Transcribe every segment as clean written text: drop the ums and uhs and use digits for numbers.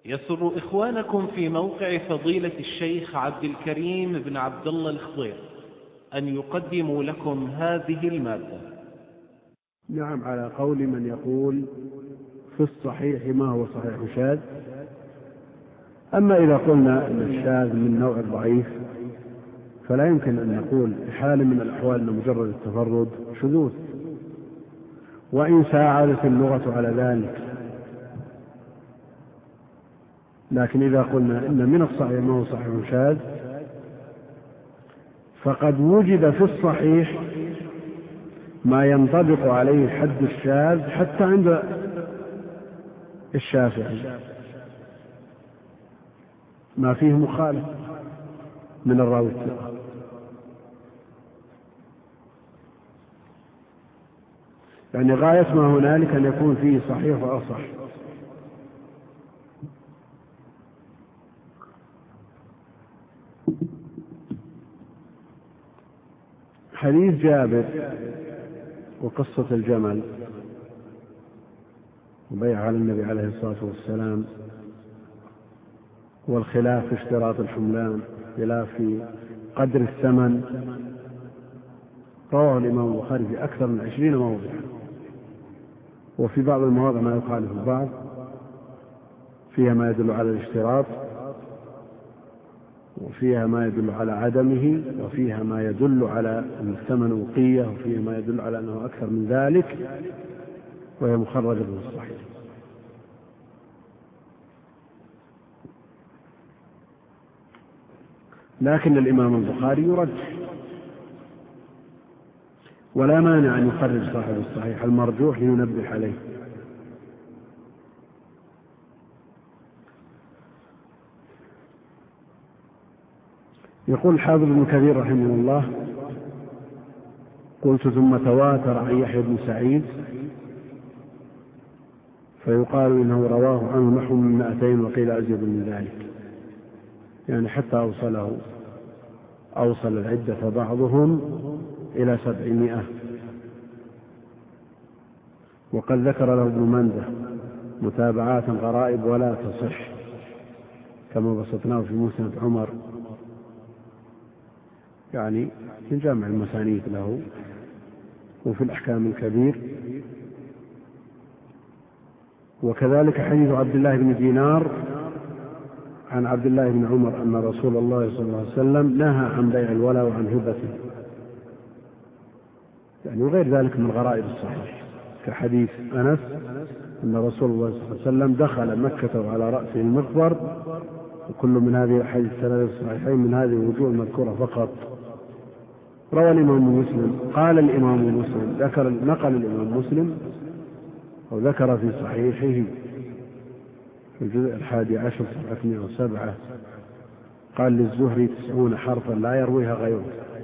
يسر إخوانكم في موقع فضيلة الشيخ عبد الكريم بن عبد الله الخضير أن يقدموا لكم هذه المادة. نعم، على قول من يقول في الصحيح ما هو صحيح شاذ. أما إذا قلنا أن الشاذ من نوع الضعيف فلا يمكن أن نقول في حال من الأحوال أن مجرد التفرد شذوذ، وإن ساعدت اللغة على ذلك. لكن إذا قلنا إن من الصحيح ما هو صحيح شاذ فقد وجد في الصحيح ما ينطبق عليه حد الشاذ حتى عند الشافعي، ما فيه مخالف من الراوي الثقة. يعني غاية ما هنالك أن يكون فيه صحيح وأصح. حديث جابر وقصة الجمل وبيع على النبي عليه الصلاة والسلام والخلاف في اشتراط الحملان، خلاف في قدر الثمن، رواه الإمام البخاري في أكثر من 20 موضعا، وفي بعض المواضع ما يخالف البعض، فيها ما يدل على الاشتراط، وفيها ما يدل على عدمه، وفيها ما يدل على أن الثمن وقية، وفيها ما يدل على أنه أكثر من ذلك، وهي مخرجة من الصحيح. لكن الإمام البخاري يرجح، ولا مانع أن يخرج صاحب الصحيح المرجوح لينبه عليه. يقول الحافظ ابن كثير رحمه الله: قلت ثم تواتر عن يحيى بن سعيد، فيقال إنه رواه عنه نحو من 200 وقيل أزيد من ذلك، يعني حتى أوصل العدة بعضهم إلى 700. وقد ذكر له ابن منده متابعات غرائب ولا تصح كما بسطناه في مسند عمر، يعني في جامع المسانيد له وفي الأحكام الكبير. وكذلك حديث عبد الله بن دينار عن عبد الله بن عمر أن رسول الله صلى الله عليه وسلم نهى عن بيع الولا وعن هبته، يعني وغير ذلك من غرائب الصحيح، كحديث أنس أن رسول الله صلى الله عليه وسلم دخل مكة وعلى رأسه المغفر، وكل من هذه الأحاديث الثلاثة الصحيحين من هذه الوجوه المذكورة فقط. روى الإمام مسلم، قال الإمام مسلم، نقل الإمام مسلم أو ذكر في صحيحه في الجزء 11 صفحة 107 قال: للزهري 90 حرفا لا يرويها غيره.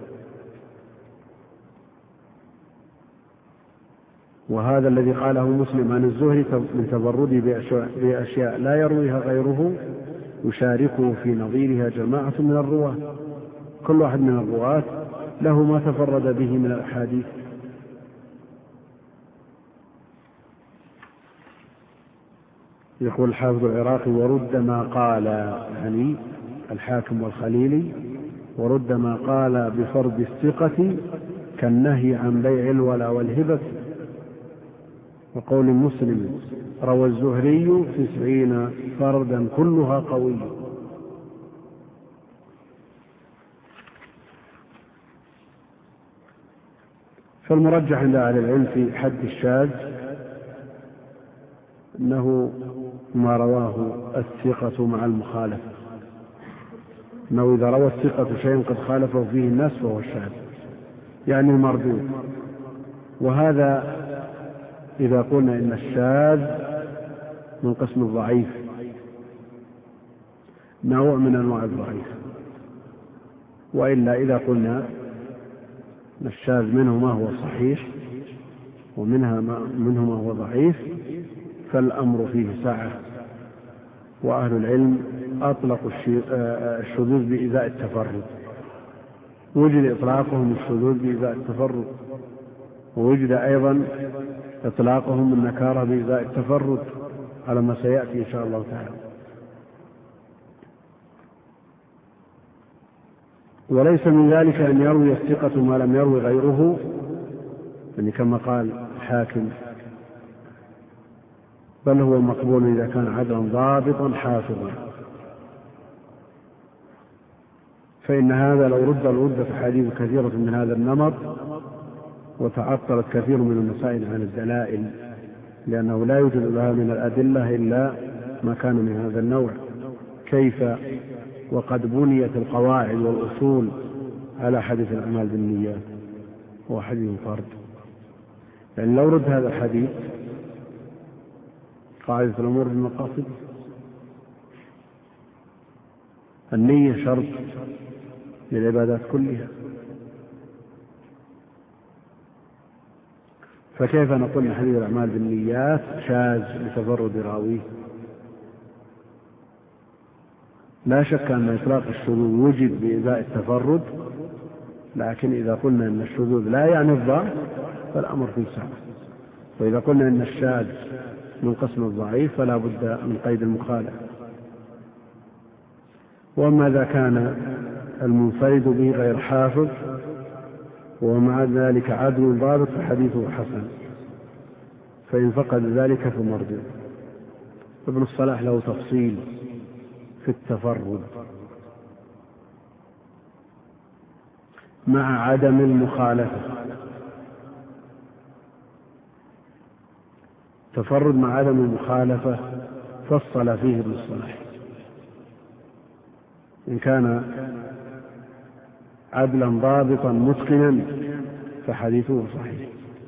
وهذا الذي قاله مسلم عن الزهري من تفرده بأشياء لا يرويها غيره يشاركه في نظيرها جماعة من الرواة، كل واحد من الرواة له ما تفرد به من الأحاديث. يقول الحافظ العراقي: ورد ما قال، يعني الحاكم والخليلي، ورد ما قال بفرض الثقة كالنهي عن بيع الولا والهبة. وقول مسلم روى الزهري 90 فردا كلها قوية. فالمرجح عند أهل العلم في حد الشاذ أنه ما رواه الثقة مع المخالفة، أنه إذا روى الثقة شيئا قد خالفه فيه الناس فهو الشاذ، يعني المردود. وهذا إذا قلنا إن الشاذ من قسم الضعيف، نوع من أنواع الضعيف. وإلا إذا قلنا أن الشاذ منه ما هو صحيح ومنه ما هو ضعيف فالأمر فيه سعة. وأهل العلم أطلقوا الشذوذ بإزاء التفرد، وجد إطلاقهم الشذوذ بإزاء التفرد، ووجد أيضا إطلاقهم النكارة بإزاء التفرد على ما سيأتي إن شاء الله تعالى. وليس من ذلك أن يروي الثقة ما لم يروي غيره، يعني كما قال الحاكم، بل هو مقبول إذا كان عدلا ضابطا حافظا. فإن هذا لو ردت أحاديث كثيرة من هذا النمط، وتعطلت كثير من المسائل عن الدلائل، لأنه لا يوجد لها من الأدلة إلا ما كان من هذا النوع. كيف وقد بنيت القواعد والأصول على حديث الأعمال بالنيات هو حديث فرد. يعني لو رد هذا الحديث قاعدة الأمور بالمقاصد، النية شرط للعبادات كلها، فكيف نقول أن حديث الأعمال بالنيات شاذ لتفرد راويه؟ لا شك أن إطلاق الشذوذ وجد بإزاء التفرد، لكن إذا قلنا أن الشذوذ لا يعني الضعف فالأمر فيه سعة، وإذا قلنا أن الشاذ من قسم الضعيف فلا بد من قيد المخالفة. وأما إذا كان المنفرد به غير حافظ ومع ذلك عدل ضابط فحديثه حسن، فإن فقد ذلك فمرجع. ابن الصلاح له تفصيل في التفرد مع عدم المخالفة. تفرد مع عدم المخالفة فصل فيه ابن الصلاح، إن كان عدلا ضابطا متقنا فحديثه صحيح،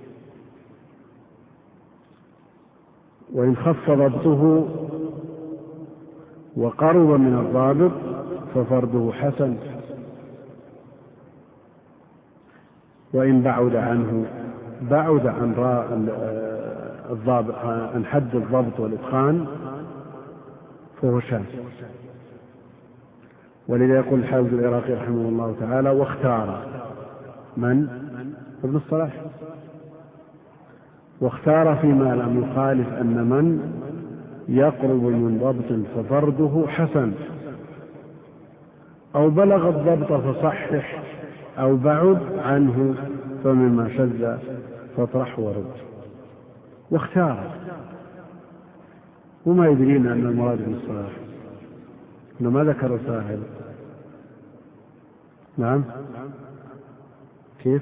وإن خف ضبطه وقرب من الضابط ففرده حسن، وإن بعد عنه بعد عن الضابط عن حد الضبط والإتقان فهو شاذ. ولذا يقول الحافظ العراقي رحمه الله تعالى: واختار من؟ ابن الصلاح، واختار فيما لم يخالف أن من يقرب من ضبط ففرده حسن، أو بلغ الضبط فصحح، أو بعد عنه فمما شذ فاطرح ورد. واختار، وما يدرينا أن المراد ابن الصلاح، إنه ما ذكر ساهل. نعم، كيف؟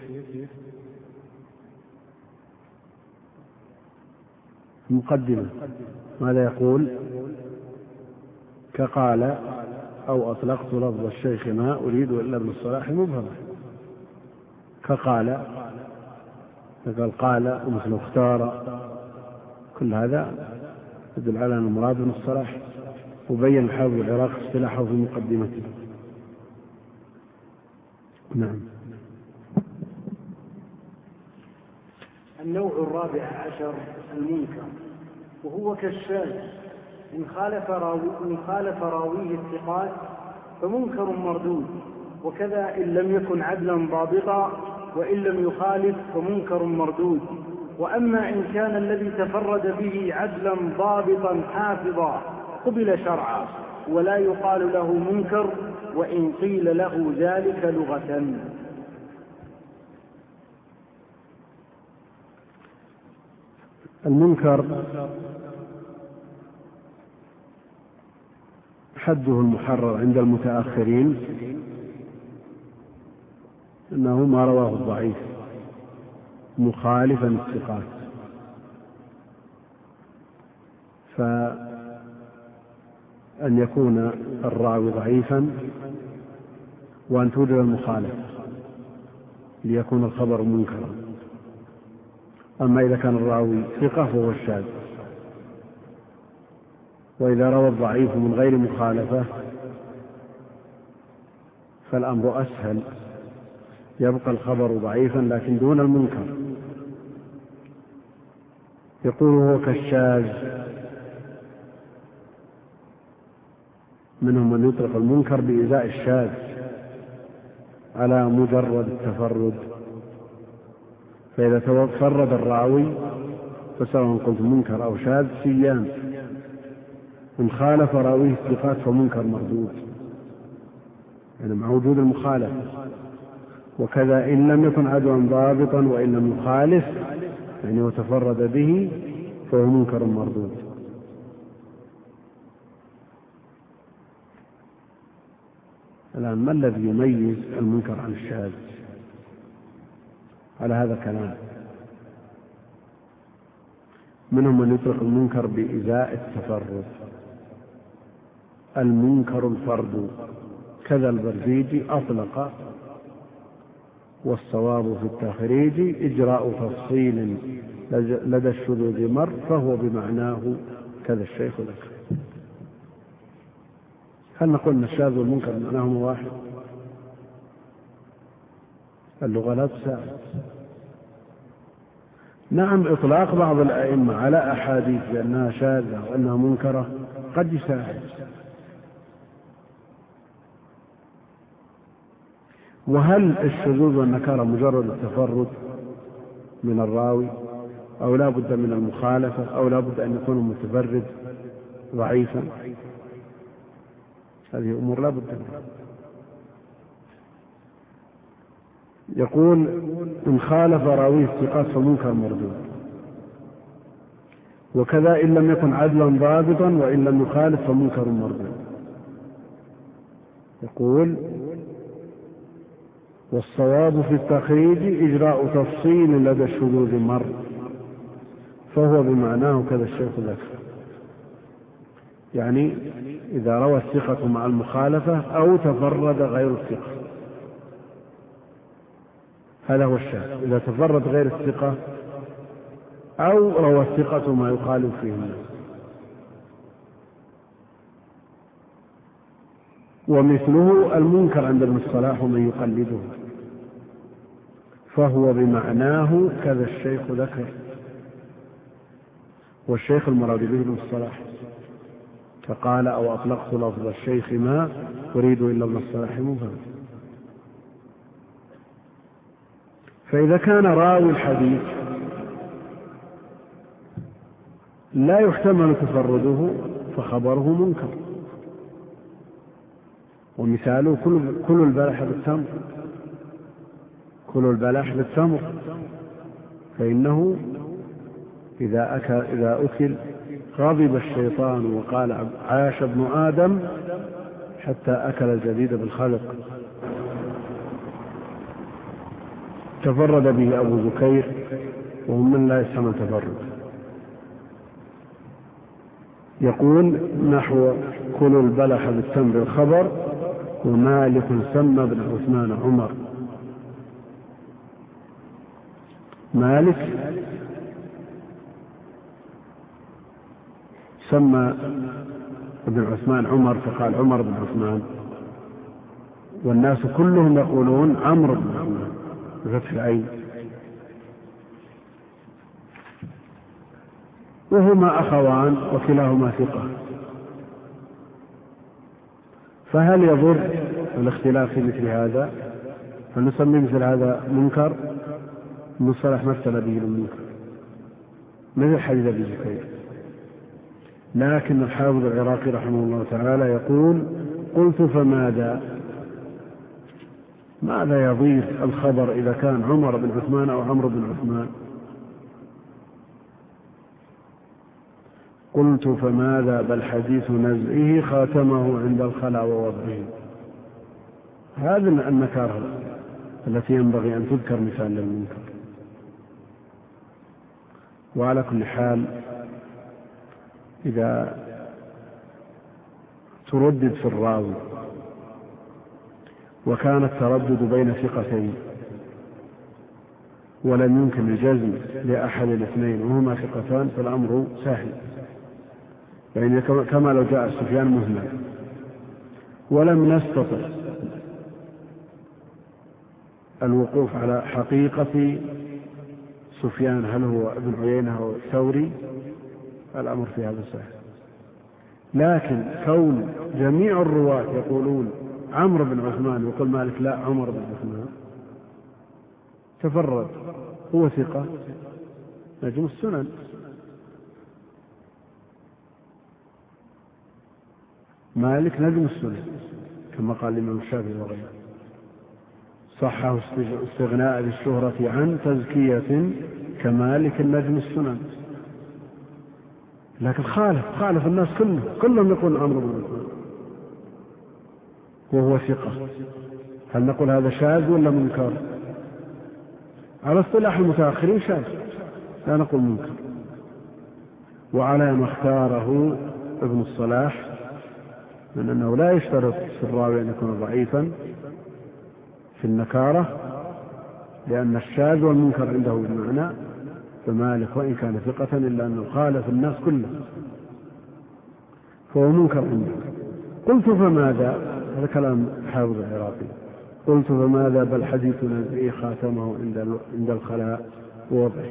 مقدمة ماذا يقول؟ كقال أو أطلقت لفظ الشيخ ما أريد إلا ابن الصلاح مبهما. كقال قال ومثل اختار، كل هذا يدل على أن المراد ابن الصلاح. وبين الحافظ العراقي اصطلاحه في مقدمته. نعم. النوع الرابع عشر المنكر، وهو كالشاذ، إن خالف راويه الثقات فمنكر مردود، وكذا إن لم يكن عدلا ضابطا، وإن لم يخالف فمنكر مردود. وأما إن كان الذي تفرد به عدلا ضابطا حافظا قبل شرعا، ولا يقال له منكر وإن قيل له ذلك لغة. المنكر حده المحرر عند المتأخرين أنه ما رواه الضعيف مخالفا الثقات، فأن يكون الراوي ضعيفا وأن توجد المخالف ليكون الخبر منكرا. أما إذا كان الراوي ثقة فهو الشاذ، وإذا روى الضعيف من غير مخالفة فالأمر أسهل، يبقى الخبر ضعيفا لكن دون المنكر. يقول هو كالشاذ، منهم من يطلق المنكر بإزاء الشاذ على مجرد التفرد، فإذا تفرد الراوي فسواء قلت منكر أو شاذ سيان، إن خالف راويه الثقات فمنكر مردود. يعني مع وجود المخالفة. وكذا إن لم يكن عدوا ضابطا وإن لم يخالف يعني وتفرد به فهو منكر مردود. الآن ما الذي يميز المنكر عن الشاذ؟ على هذا كلام. منهم من يطلق المنكر بإزاء التفرد، المنكر الفرد، كذا البرزيجي أطلق. والصواب في التخريج إجراء تفصيل لدى الشذوذ مر فهو بمعناه كذا الشيخ ذكر. هل نقول أن الشاذ والمنكر معناهما واحد؟ اللغة لا تساعد. نعم، إطلاق بعض الأئمة على أحاديث بأنها شاذة وأنها منكرة قد يساعد. وهل الشذوذ والنكارة مجرد التفرد من الراوي، أو لا بد من المخالفة، أو لا بد أن يكون المتفرد ضعيفا؟ هذه أمور لا بد منها. يقول إن خالف راويه الثقات فمنكر مردود. وكذا إن لم يكن عدلا ضابطا وإن لم يخالف فمنكر مردود. يقول والصواب في التخريج إجراء تفصيل لدى الشذوذ مر فهو بمعناه كذا الشيخ ذكر. يعني إذا روى الثقة مع المخالفة أو تفرد غير الثقة، هذا هو الشاذ. إذا تفرد غير الثقة أو روى الثقة ما يخالف فيه الناس. ومثله المنكر عند ابن الصلاح ومن يقلده فهو بمعناه كذا الشيخ ذكر. والشيخ المراد به ابن الصلاح، فقال أو أطلقت لفظ الشيخ ما أريد إلا ابن الصلاح مفهم. فإذا كان راوي الحديث لا يحتمل تفرده فخبره منكر. ومثاله كل البلح بالتمر، كل البلح بالتمر، فإنه إذا أكل غضب الشيطان وقال عاش ابن آدم حتى أكل الجديد بالخلق. تفرد به أبو زكير وهم من لا يسمى تفرد. يقول نحو كل البلح بالتمر الخبر ومالك سمى بن عثمان عمر. مالك سمى ابن عثمان عمر فقال عمر بن عثمان، والناس كلهم يقولون عمرو بن عثمان بفتح العين، وهما أخوان وكلاهما ثقة. فهل يضر الاختلاف في مثل هذا؟ فنسمي مثل هذا منكر؟ المصطلح مثل به المنكر مثل حديث أبي زكير. لكن الحافظ العراقي رحمه الله تعالى يقول قلت ماذا يضيف الخبر إذا كان عمر بن عثمان أو عمرو بن عثمان؟ قلت فماذا بل حديث نزعه خاتمه عند الخلع ووضعه. هذه النكارة التي ينبغي أن تذكر مثال للمنكر. وعلى كل حال إذا تردد في الراوي وكان التردد بين ثقتين ولم يمكن الجزم لأحد الاثنين وهما ثقتان فالأمر سهل. يعني كما لو جاء سفيان مهمل ولم نستطع الوقوف على حقيقة سفيان هل هو ابن عيينة أو الثوري، الأمر في هذا سهل. لكن كون جميع الرواة يقولون عمرو بن عثمان ويقول مالك لا عمر بن عثمان تفرد هو ثقة نجم السنن، مالك نجم السنن كما قال الإمام الشافعي وغيره. صحه استغناء بالشهرة عن تزكية كمالك النجم السنن. لكن خالف الناس كلهم يقول عمرو بن عثمان وهو ثقة. هل نقول هذا شاذ ولا منكر؟ على اصطلاح المتأخرين شاذ، لا نقول منكر. وعلى ما اختاره ابن الصلاح من أنه لا يشترط في الراوي أن يكون ضعيفا في النكارة، لأن الشاذ والمنكر عنده بمعنى، فمالك وإن كان ثقة إلا أنه خالف الناس كله فهو منكر عنده. قلت فماذا؟ هذا كلام حافظ العراقي. قلت فماذا بل حديث نزعي خاتمه عند الخلاء ووضعه،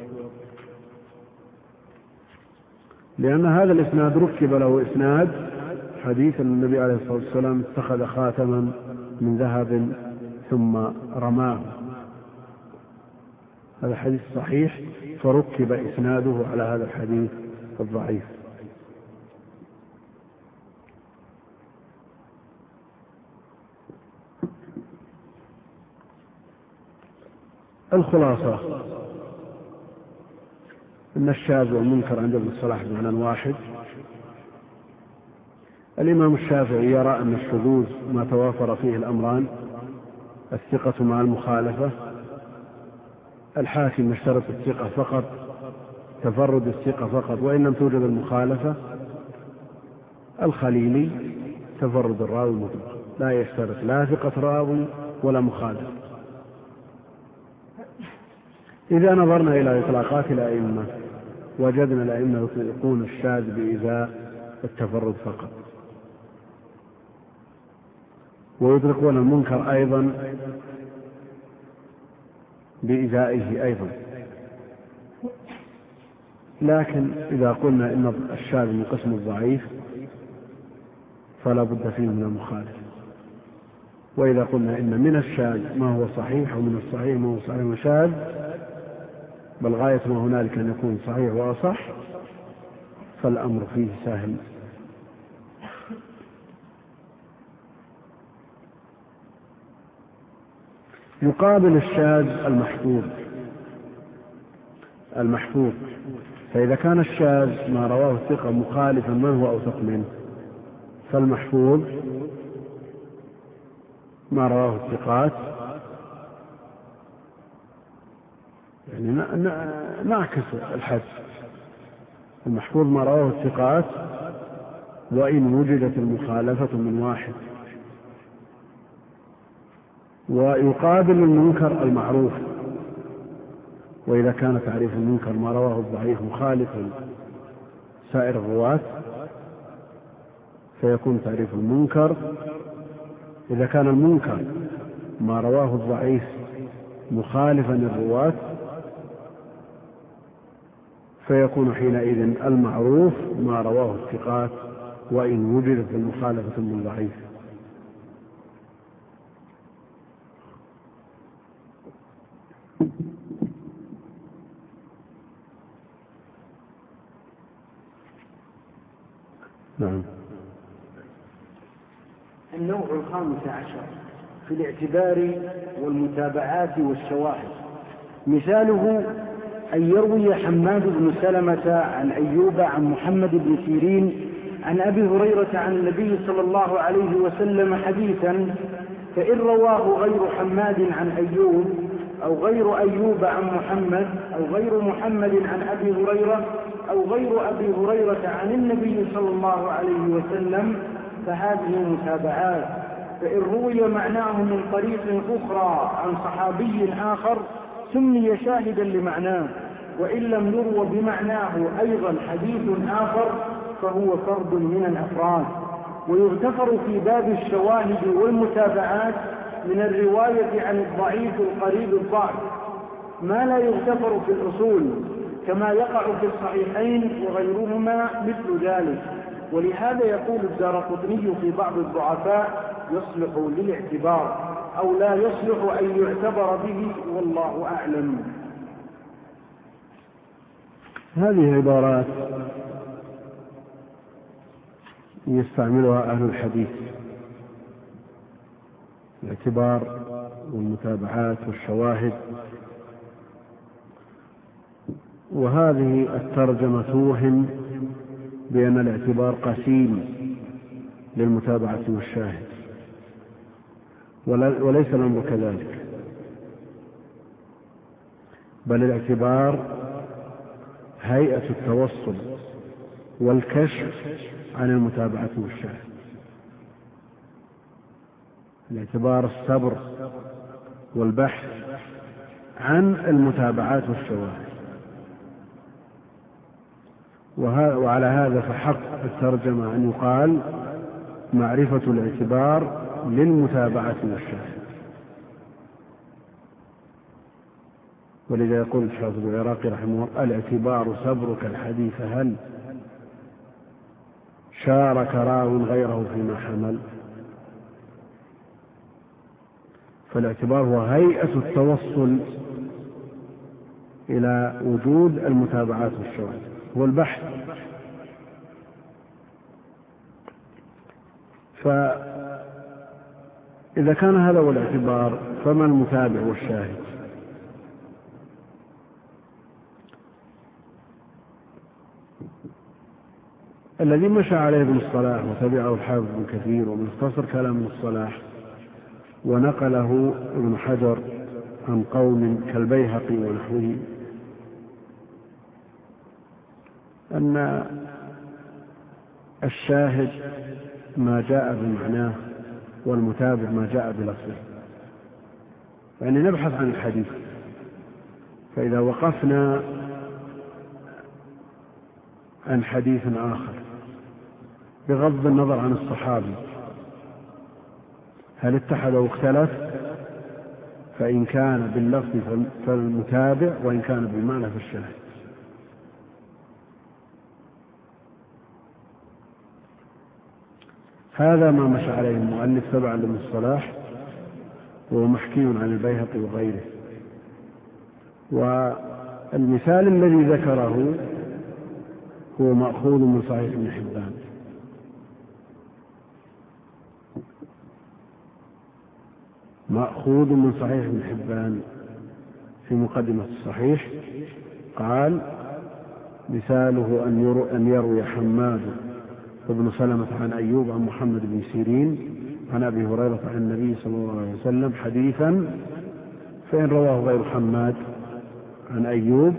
لأن هذا الإسناد ركب له إسناد حديث النبي عليه الصلاة والسلام اتخذ خاتما من ذهب ثم رماه. هذا حديث صحيح فركب إسناده على هذا الحديث الضعيف. الخلاصة أن الشاذ والمنكر عند ابن الصلاح بمعنى واحد. الإمام الشافعي يرى أن الشذوذ ما توافر فيه الأمران، الثقة مع المخالفة. الحاكم يشترط الثقة فقط، تفرد الثقة فقط وإن لم توجد المخالفة. الخليلي تفرد الراوي مطلق، لا يشترط لا ثقة راوي ولا مخالفة. إذا نظرنا إلى إطلاقات الأئمة وجدنا الأئمة يطلقون الشاذ بإزاء التفرد فقط، ويطلقون المنكر أيضا بإزائه أيضا. لكن إذا قلنا إن الشاذ من قسم الضعيف فلا بد فيه من المخالف، وإذا قلنا إن من الشاذ ما هو صحيح ومن الصحيح ما هو صحيح وشاذ، بل غاية ما هنالك أن يكون صحيح وأصح، فالأمر فيه سهل. يقابل الشاذ المحفوظ. فإذا كان الشاذ ما رواه الثقة مخالفا من هو أوثق منه، فالمحفوظ ما رواه الثقات، يعني نعكس الحد. المحفوظ ما رواه الثقات وإن وجدت المخالفة من واحد. ويقابل المنكر المعروف، وإذا كان تعريف المنكر ما رواه الضعيف مخالفا سائر الرواة فيكون تعريف المنكر. إذا كان المنكر ما رواه الضعيف مخالفا الرواة فيكون حينئذ المعروف ما رواه الثقات وإن وجدت المخالفة من ضعيف. نعم. النوع 15 في الاعتبار والمتابعات والشواهد. مثاله أن يروي حماد بن سلمة عن أيوب عن محمد بن سيرين عن أبي هريرة عن النبي صلى الله عليه وسلم حديثا، فإن رواه غير حماد عن أيوب أو غير أيوب عن محمد أو غير محمد عن أبي هريرة أو غير أبي هريرة عن النبي صلى الله عليه وسلم فهذه متابعات. فإن روي معناه من طريق أخرى عن صحابي آخر سمي شاهدا لمعناه، وإن لم يروى بمعناه أيضا حديث آخر فهو فرد من الأفراد. ويغتفر في باب الشواهد والمتابعات من الرواية عن الضعيف القريب الضعف ما لا يغتفر في الأصول، كما يقع في الصحيحين وغيرهما مثل ذلك. ولهذا يقول الدارقطني في بعض الضعفاء يصلح للاعتبار أو لا يصلح أن يعتبر به، والله أعلم. هذه عبارات يستعملها أهل الحديث الاعتبار والمتابعات والشواهد. وهذه الترجمة توهم بأن الاعتبار قسيم للمتابعة والشاهد، وليس الأمر كذلك، بل الاعتبار هيئة التوصل والكشف عن المتابعة والشاهد. الاعتبار الصبر والبحث عن المتابعات والشواهد. وعلى هذا فحق الترجمة أن يقال معرفة الاعتبار للمتابعة والشاهد. ولذا يقول الحافظ العراقي رحمه الله: الاعتبار صبرك الحديث هل شارك راو غيره فيما حمل. فالاعتبار هو هيئة التوصل إلى وجود المتابعات والشواهد، هو البحث. فإذا كان هذا هو الاعتبار فما المتابع والشاهد؟ الذي مشى عليه ابن الصلاح وتبعه الحافظ ابن كثير ومن اختصر كلام ابن الصلاح ونقله ابن حجر عن قوم كالبيهقي ونحوه، أن الشاهد ما جاء بمعناه والمتابع ما جاء بلفظه. يعني نبحث عن الحديث، فإذا وقفنا عن حديث آخر بغض النظر عن الصحابي هل اتحد أو اختلف، فإن كان باللفظ فالمتابع، وإن كان بالمعنى فالشاهد. هذا ما مشى عليه المؤلف تبعا لابن الصلاح، وهو محكي عن البيهقي وغيره. والمثال الذي ذكره هو مأخوذ من صحيح ابن حبان. مأخوذ من صحيح ابن حبان في مقدمة الصحيح، قال: مثاله أن يروي حماد وابن سلمة عن أيوب عن محمد بن سيرين عن أبي هريرة عن النبي صلى الله عليه وسلم حديثا، فإن رواه غير حماد عن أيوب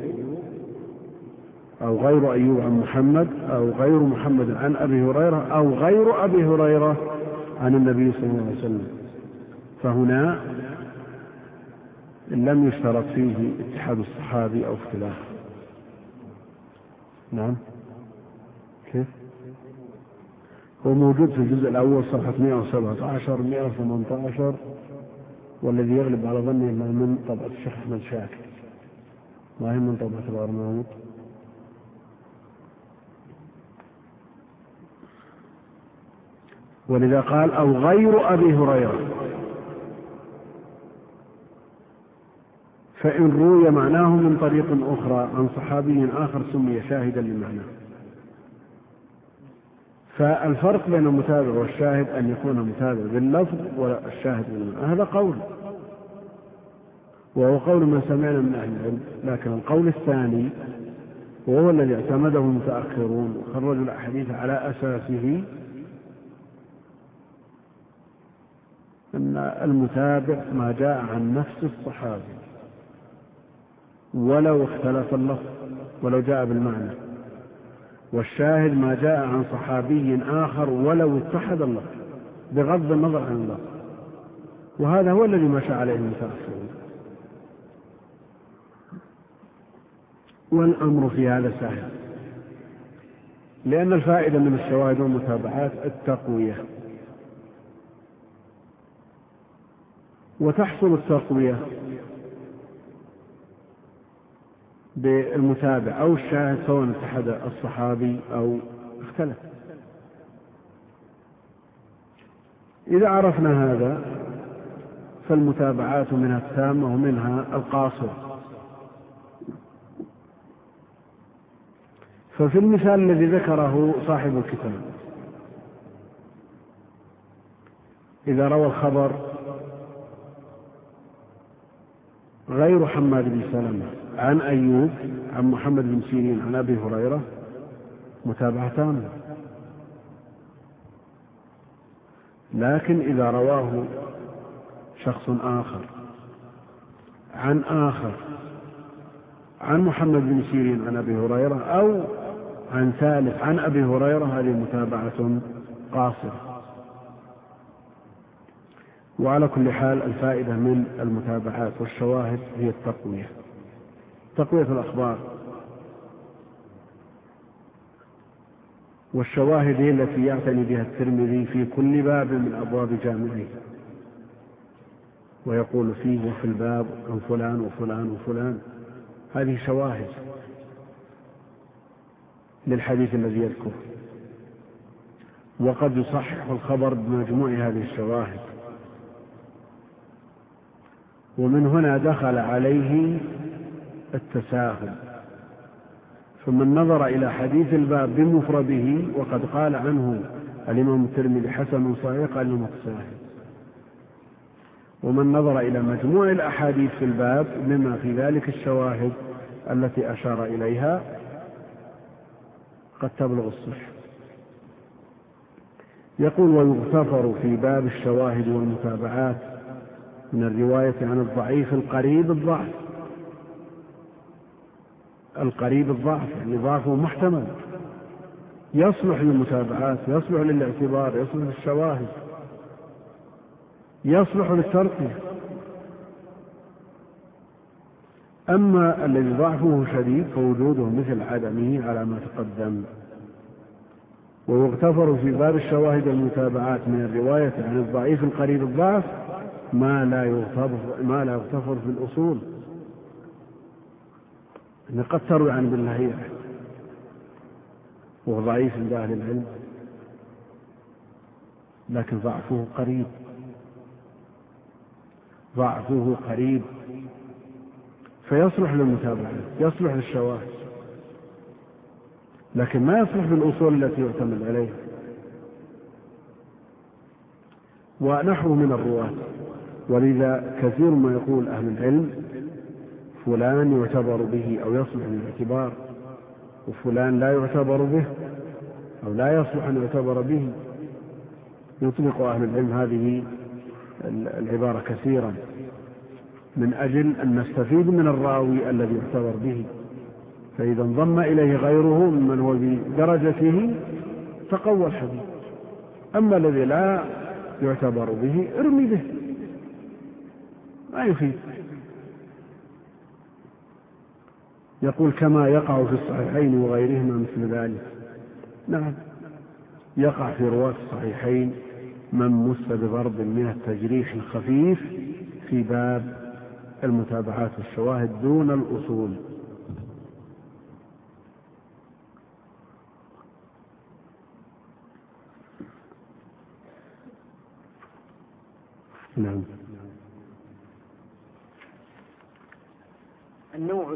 أو غير أيوب عن محمد أو غير محمد عن أبي هريرة أو غير أبي هريرة عن النبي صلى الله عليه وسلم، فهنا لم يشترط فيه اتحاد الصحابي أو اختلافه. نعم، كيف؟ هو موجود في الجزء الأول صفحة 117 118، والذي يغلب على ظني أنه من طبعة الشيخ أحمد شاكر، ما هي من طبعة الأرناؤوط. ولذا قال: أو غير أبي هريرة، فإن روي معناه من طريق أخرى عن صحابي آخر سمي شاهدا لمعناه. فالفرق بين المتابع والشاهد أن يكون المتابع باللفظ والشاهد بالمعنى، هذا قول، وهو قول من سمعنا من أهل العلم. لكن القول الثاني وهو الذي اعتمده المتأخرون وخرجوا الأحاديث على أساسه، أن المتابع ما جاء عن نفس الصحابي ولو اختلف اللفظ ولو جاء بالمعنى، والشاهد ما جاء عن صحابي آخر ولو اتحد اللفظ بغض النظر عن اللفظ. وهذا هو الذي مشى عليه المتأخرون، والأمر في هذا سهل، لأن الفائدة من الشواهد والمتابعات التقوية، وتحصل التقوية بالمتابع أو الشاهد سواء اتحد الصحابي أو اختلف. إذا عرفنا هذا فالمتابعات منها التامة ومنها القاصرة. ففي المثال الذي ذكره صاحب الكتاب، إذا روى الخبر غير حماد بن سلمة عن أيوب عن محمد بن سيرين عن أبي هريرة متابعتان. لكن إذا رواه شخص آخر عن محمد بن سيرين عن أبي هريرة أو عن ثالث عن أبي هريرة هذه متابعة قاصرة. وعلى كل حال الفائدة من المتابعات والشواهد هي تقوية الأخبار، والشواهد هي التي يعتني بها الترمذي في كل باب من أبواب جامعه، ويقول فيه وفي الباب عن فلان وفلان وفلان. هذه شواهد للحديث الذي يذكره، وقد يصحح الخبر بمجموع هذه الشواهد. ومن هنا دخل عليه التساهل، فمن نظر إلى حديث الباب بمفرده وقد قال عنه الإمام الترمذي حسن صحيح قال المتساهل، ومن نظر إلى مجموع الأحاديث في الباب بما في ذلك الشواهد التي أشار إليها قد تبلغ الصحة. يقول ويغتفر في باب الشواهد والمتابعات من الرواية عن الضعيف القريب الضعف يعني ضعفه محتمل، يصلح للمتابعات، يصلح للاعتبار، يصلح للشواهد، يصلح للترقية. أما الذي ضعفه شديد فوجوده مثل عدمه على ما تقدم. ويغتفر في باب الشواهد والمتابعات من الرواية عن الضعيف القريب الضعف ما لا يغتفر في الأصول. إن قد تروي عن ابن لهيعة وهو ضعيف عند أهل العلم، لكن ضعفه قريب فيصلح للمتابعة، يصلح للشواهد، لكن ما يصلح بالأصول التي يعتمد عليها. ونحو من الرواة، ولذا كثير ما يقول أهل العلم فلان يعتبر به أو يصلح للاعتبار، وفلان لا يعتبر به أو لا يصلح أن يعتبر به. يطلق أهل العلم هذه العبارة كثيرا من أجل أن نستفيد من الراوي الذي يعتبر به، فإذا انضم إليه غيره ممن هو بدرجته تقوى الحديث. أما الذي لا يعتبر به ارمي به، ما يفيد. يقول كما يقع في الصحيحين وغيرهما مثل ذلك. نعم، يقع في رواة الصحيحين من مس بضرب من التجريح الخفيف في باب المتابعات والشواهد دون الأصول. نعم. النوع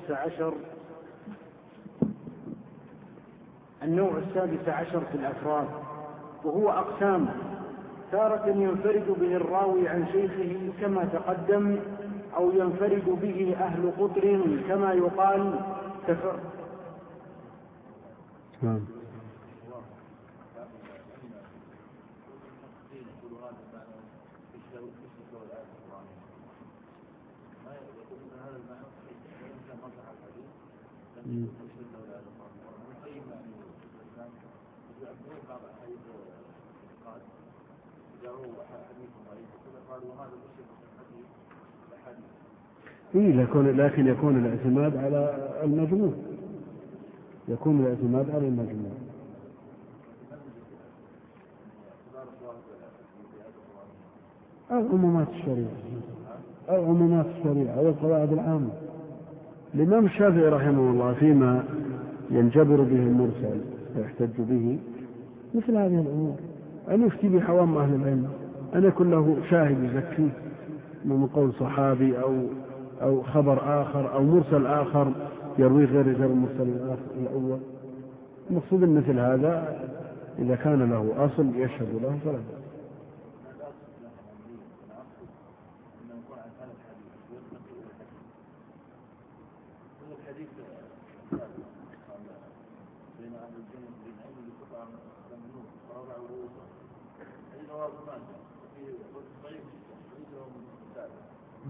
السادس عشر في الأفراد، وهو أقسام: تارة ينفرد به الراوي عن شيخه كما تقدم، أو ينفرد به أهل قطر كما يقال نعم. لكن يكون الاعتماد على المجموع، أو عمومات الشريعة أو القواعد العامة. الإمام الشافعي رحمه الله فيما ينجبر به المرسل ويحتج به مثل هذه الأمور، أن يفتي بحوام أهل العلم، أن يكون له شاهد يزكيه من قول صحابي أو خبر آخر أو مرسل آخر يروي غير المرسل الأول. المقصود مثل هذا إذا كان له أصل يشهد له فلا بأس. الحديث بين أهل الجنة بين أهل القطع من رابع ورؤوسه حديث رواه ابن ماجه وفيه ضعيف حديثهم الثالث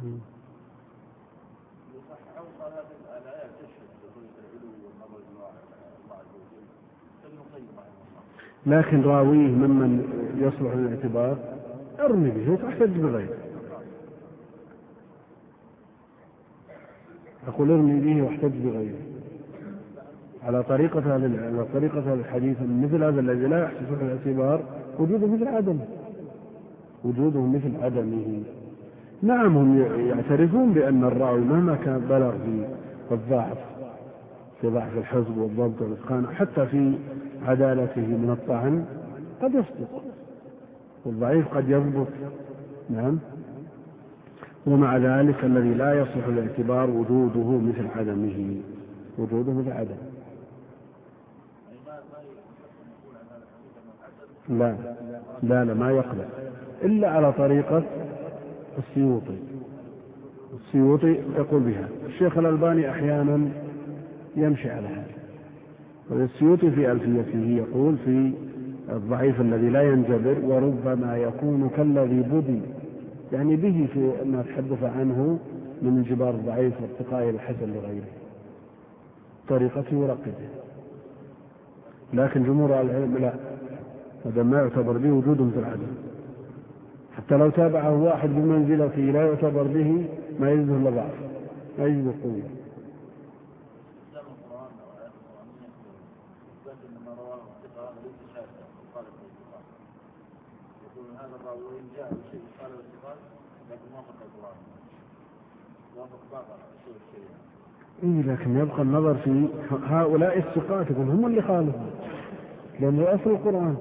يصححون قال هذه الآيات تشهد بقضية العلو والنظر إلى الله عز وجل ابن القيم رحمه الله. لكن راويه ممن يصلح للاعتبار ارمي به وتحتج بغيره. أقول ارمي به واحتج بغيره على طريقة هذا الحديث. مثل هذا الذي لا يحتج الاعتبار وجوده مثل عدمه. نعم هم يعترفون بأن الراوي مهما كان بلغ في الضعف في ضعف الحفظ والضبط والإتقان حتى في عدالته من الطعن قد يصدق والضعيف قد يضبط. نعم. ومع ذلك الذي لا يصلح الاعتبار وجوده مثل عدمه. لا ما يقبل إلا على طريقة السيوطي يقول بها. الشيخ الألباني أحيانا يمشي على هذا. والسيوطي في ألفيته يقول في الضعيف الذي لا ينجبر وربما يكون كالذي بدي، يعني به في ما تحدث عنه من انجبار الضعيف وارتقاء الحسن لغيره طريقته ورقته. لكن جمهور العلم لا، هذا ما يعتبر به وجود مثل عدم. حتى لو تابعه واحد بمنزلته لا يعتبر به، ما يجوز إلا ضعف، ما يجوز قوة. لكن يبقى النظر في هؤلاء الثقات هم اللي خالفوا، لأن أصل القرآن.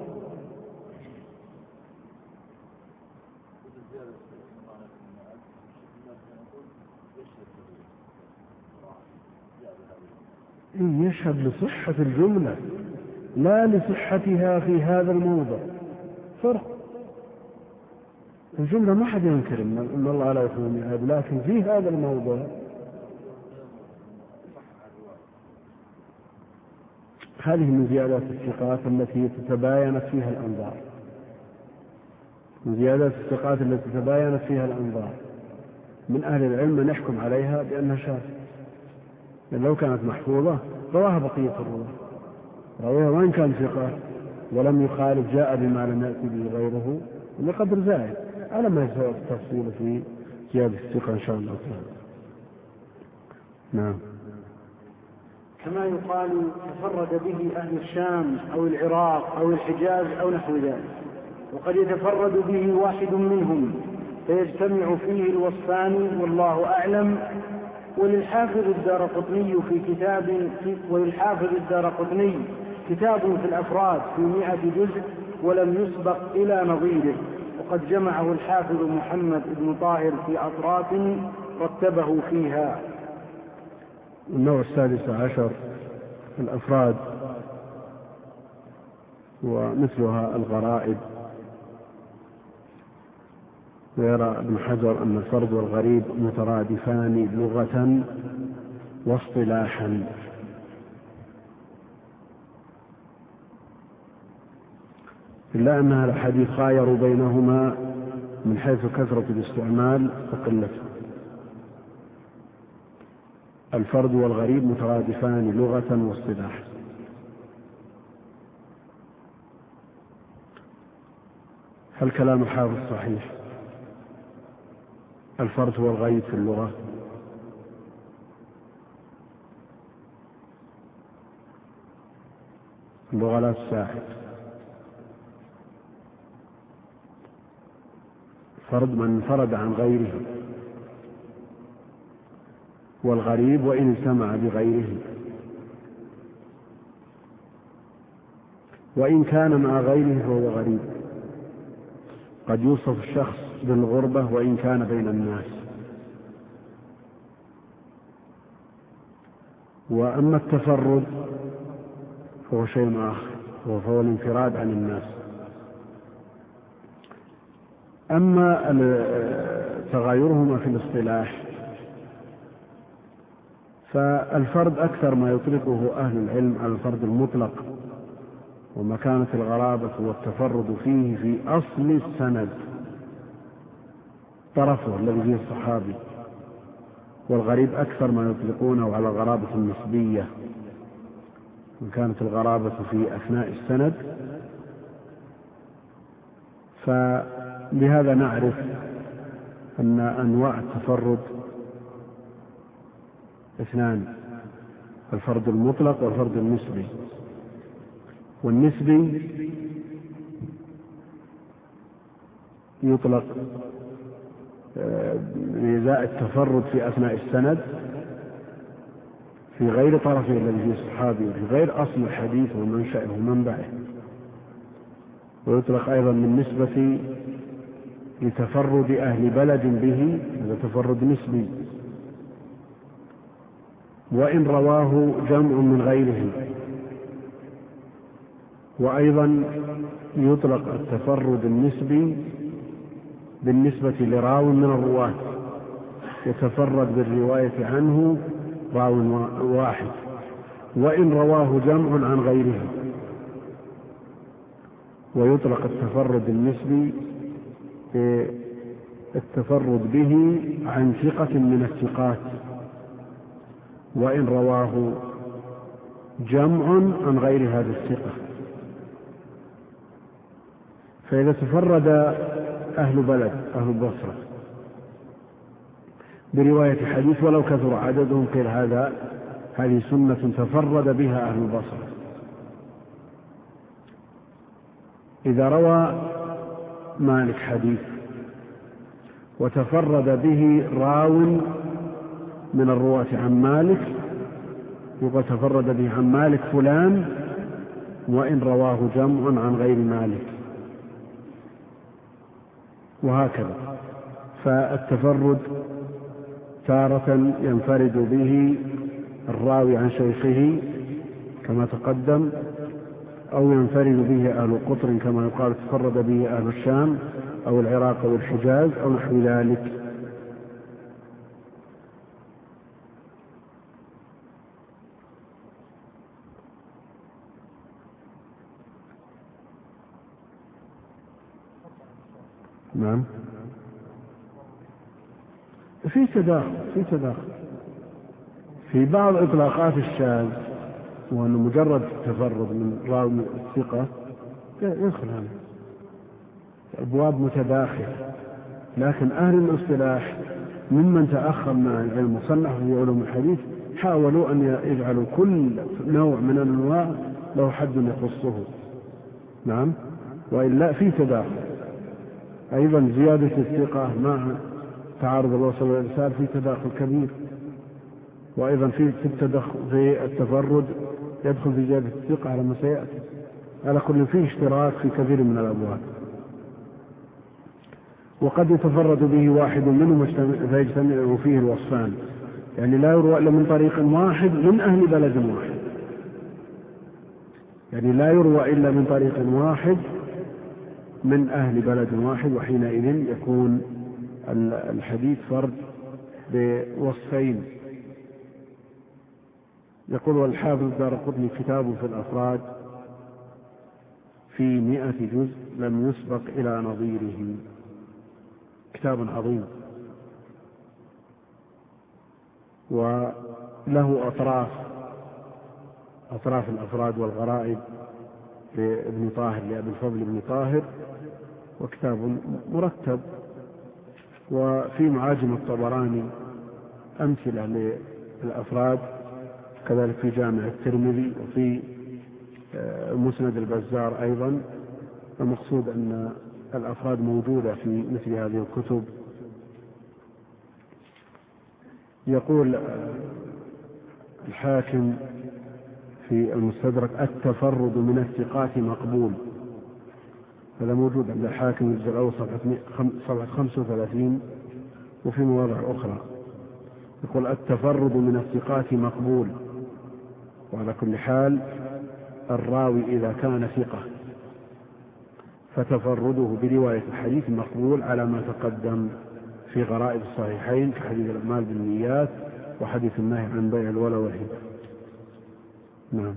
يشهد لصحة الجملة لا لصحتها في هذا الموضع. فرق. الجملة ما حد ينكر إن الله لا يخلو الميعاد، لكن في هذا الموضع هذه من زيادات الثقات التي تتباينت فيها الأنظار. من أهل العلم من يحكم عليها بأنها شاذة، لأن لو كانت محفوظة رواها بقية الرواة، رواها وإن كان ثقة ولم يخالف جاء بما لم يأتي به غيره بقدر زائد، على ما يسوى التفصيل في زيادة الثقة إن شاء الله تعالى. نعم. كما يقال تفرد به أهل الشام أو العراق أو الحجاز أو نحو ذلك، وقد يتفرد به واحد منهم فيجتمع فيه الوصفان والله أعلم. وللحافظ الدارقطني كتاب في الأفراد في 100 جزء ولم يسبق إلى نظيره، وقد جمعه الحافظ محمد بن طاهر في أطراف رتبه فيها. النوع 16 الأفراد ومثلها الغرائب. ويرى ابن حجر أن الفرد والغريب مترادفان لغة واصطلاحا، إلا أن الحديث خايروا بينهما من حيث كثرة الاستعمال وقلته. الفرد والغريب مترادفان لغة واصطلاحا. هل كلام الحافظ صحيح؟ الفرد والغريب في اللغة لا تساعد. فرد من انفرد عن غيره، والغريب وإن اجتمع بغيره، وإن كان مع غيره فهو غريب. قد يوصف الشخص بالغربة وإن كان بين الناس. وأما التفرد فهو شيء آخر، وهو الانفراد عن الناس. أما تغايرهما في الاصطلاح فالفرد أكثر ما يطلقه أهل العلم على الفرد المطلق، ومكانة الغرابة والتفرد فيه في أصل السند طرفه الذي فيه الصحابي، والغريب أكثر ما يطلقونه على الغرابة النسبية، وإن كانت الغرابة في أثناء السند. فبهذا نعرف أن أنواع التفرد اثنان: الفرد المطلق والفرد النسبي. والنسبي يطلق بإزاء التفرد في أثناء السند في غير طرفه الذي فيه الصحابي وفي غير أصل الحديث ومنشأه ومنبعه. ويطلق أيضا بالنسبة لتفرد أهل بلد به، هذا تفرد نسبي، وإن رواه جمع من غيره. وأيضا يطلق التفرد النسبي بالنسبة لراو من الرواة يتفرد بالرواية عنه راو واحد، وإن رواه جمع عن غيره. ويطلق التفرد النسبي التفرد به عن ثقة من الثقات، وإن رواه جمع عن غير هذا الثقة. فإذا تفرد أهل بلد، أهل البصرة، برواية حديث ولو كثر عددهم، قيل هذه سنة تفرد بها أهل البصرة. إذا روى مالك حديث وتفرد به راو من الرواة عن مالك، يقول تفرد به عن مالك فلان، وإن رواه جمع عن غير مالك، وهكذا. فالتفرد تارة ينفرد به الراوي عن شيخه كما تقدم، أو ينفرد به أهل قطر كما يقال تفرد به أهل الشام أو العراق أو الحجاز أو نحو ذلك. نعم، في تداخل في بعض إطلاقات الشاذ، وأنه مجرد تفرد من راوي الثقة يدخل هذا أبواب متداخلة. لكن أهل الاصطلاح ممن تأخر مع العلم وصنف في علوم الحديث حاولوا أن يجعلوا كل نوع من الأنواع له حد يخصه. نعم، وإلا في تداخل. أيضا زيادة الثقة مع تعارض الوصل والإرسال في تداخل كبير. وأيضا في التفرد يدخل في زيادة الثقة على ما سيأتي. على كل فيه اشتراك في كثير من الأبواب. وقد يتفرد به واحد منهم فيجتمع فيه الوصفان، يعني لا يروى إلا من طريق واحد من أهل بلد واحد، يعني لا يروى إلا من طريق واحد من أهل بلد واحد، وحينئذ يكون الحديث فرد بوصفين. يقول والحافظ الدارقطني كتاب في الأفراد في 100 جزء لم يسبق إلى نظيره، كتاب عظيم وله أطراف الأفراد والغرائب لابن طاهر، لأبي الفضل بن طاهر، وكتاب مرتب. وفي معاجم الطبراني أمثلة للأفراد، كذلك في جامع الترمذي، وفي مسند البزار أيضا. المقصود أن الأفراد موجودة في مثل هذه الكتب. يقول الحاكم في المستدرك التفرد من الثقات مقبول، هذا موجود عند الحاكم الجزء الأول صفحة 35 وفي مواضع أخرى. يقول التفرد من الثقات مقبول، وعلى كل حال الراوي إذا كان ثقة فتفرده برواية الحديث مقبول على ما تقدم في غرائب الصحيحين كحديث الأعمال بالنيات وحديث النهي عن بيع الولا والهبة. نعم.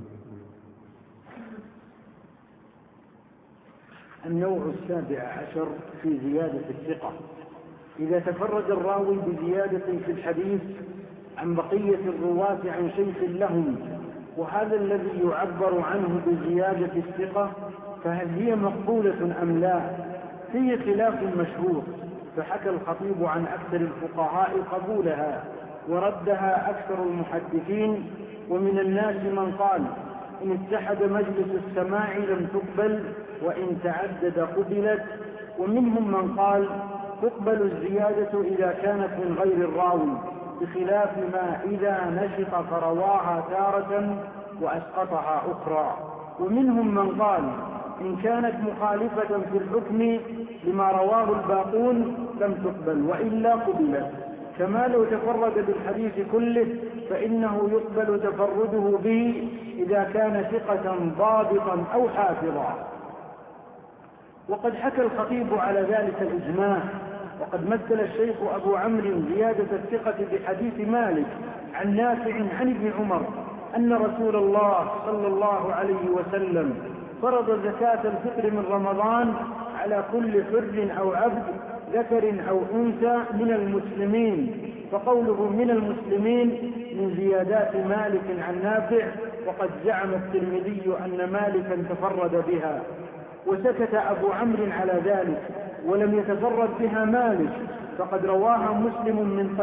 النوع 17 في زيادة الثقة: إذا تفرد الراوي بزيادة في الحديث عن بقية الرواة عن شيخ لهم، وهذا الذي يعبر عنه بزيادة الثقة، فهل هي مقبولة أم لا؟ فيه خلاف مشهور، فحكى الخطيب عن أكثر الفقهاء قبولها وردها أكثر المحدثين، ومن الناس من قال إن اتحد مجلس السماع لم تقبل، وإن تعدد قبلت، ومنهم من قال تقبل الزيادة إذا كانت من غير الراوي، بخلاف ما إذا نشط فرواها تارة وأسقطها أخرى. ومنهم من قال إن كانت مخالفة في الحكم لما رواه الباقون لم تقبل، وإلا قبلت، كما لو تفرد بالحديث كله فإنه يقبل تفرده به إذا كان ثقة ضابطا أو حافظا. وقد حكى الخطيب على ذلك الإجماع، وقد مثل الشيخ أبو عمرو زيادة الثقة بحديث مالك عن نافع عن ابن عمر أن رسول الله صلى الله عليه وسلم فرض زكاة الفطر من رمضان على كل حر أو عبد ذكر أو أنثى من المسلمين، فقوله من المسلمين من زيادات مالك عن نافع، وقد زعم الترمذي أن مالكا تفرد بها، وسكت أبو عمرو على ذلك ولم يتفرد بها مالك، فقد رواها مسلم من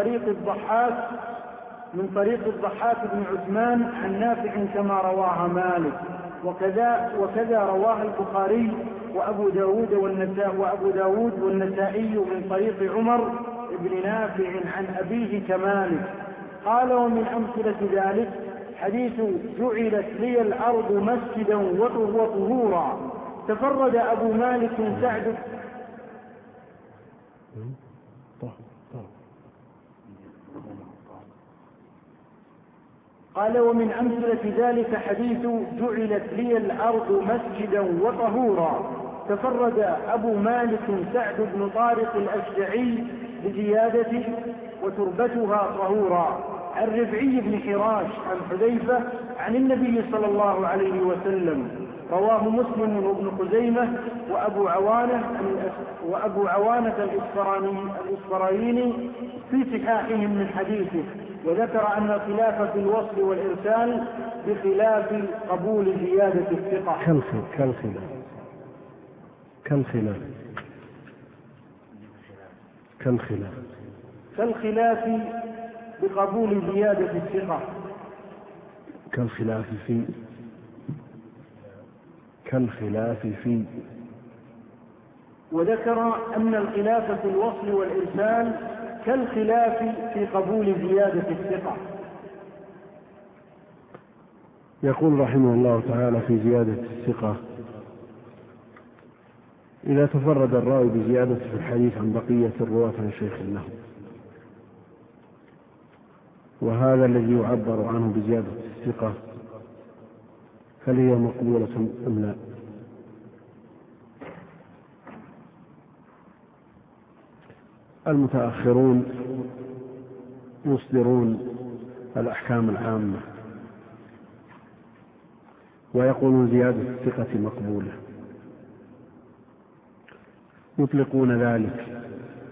طريق الضحاك بن عثمان عن نافع كما رواها مالك، وكذا رواها البخاري وأبو داود والنسائي من طريق عمر بن نافع عن أبيه كمالك. قال ومن أمثلة ذلك حديث جعلت لي الأرض مسجدا وطهورا، تفرد أبو مالك سعد. قال ومن أمثلة ذلك حديث جعلت لي الأرض مسجدا وطهورا، تفرد أبو مالك سعد بن طارق الأشجعي بزيادة وتربتها طهورا، عن ربعي بن حراش عن حذيفة عن النبي صلى الله عليه وسلم. رواه مسلم وابن خزيمة وأبو عوانة الإصفرايني في صحاحهم من حديثه، وذكر أن الخلاف في الوصل والإرسال بخلاف قبول زيادة الثقة. كالخلاف بقبول زيادة الثقة، كالخلاف في وذكر أن الخلاف في الوصل والإرسال كالخلاف في قبول زيادة الثقة. يقول رحمه الله تعالى في زيادة الثقة: إذا تفرد الراوي بزيادة في الحديث عن بقية الرواة عن شيخ له، وهذا الذي يعبر عنه بزيادة الثقة، هل هي مقبولة أم لا؟ المتأخرون يصدرون الأحكام العامة ويقولون زيادة الثقة مقبولة، يطلقون ذلك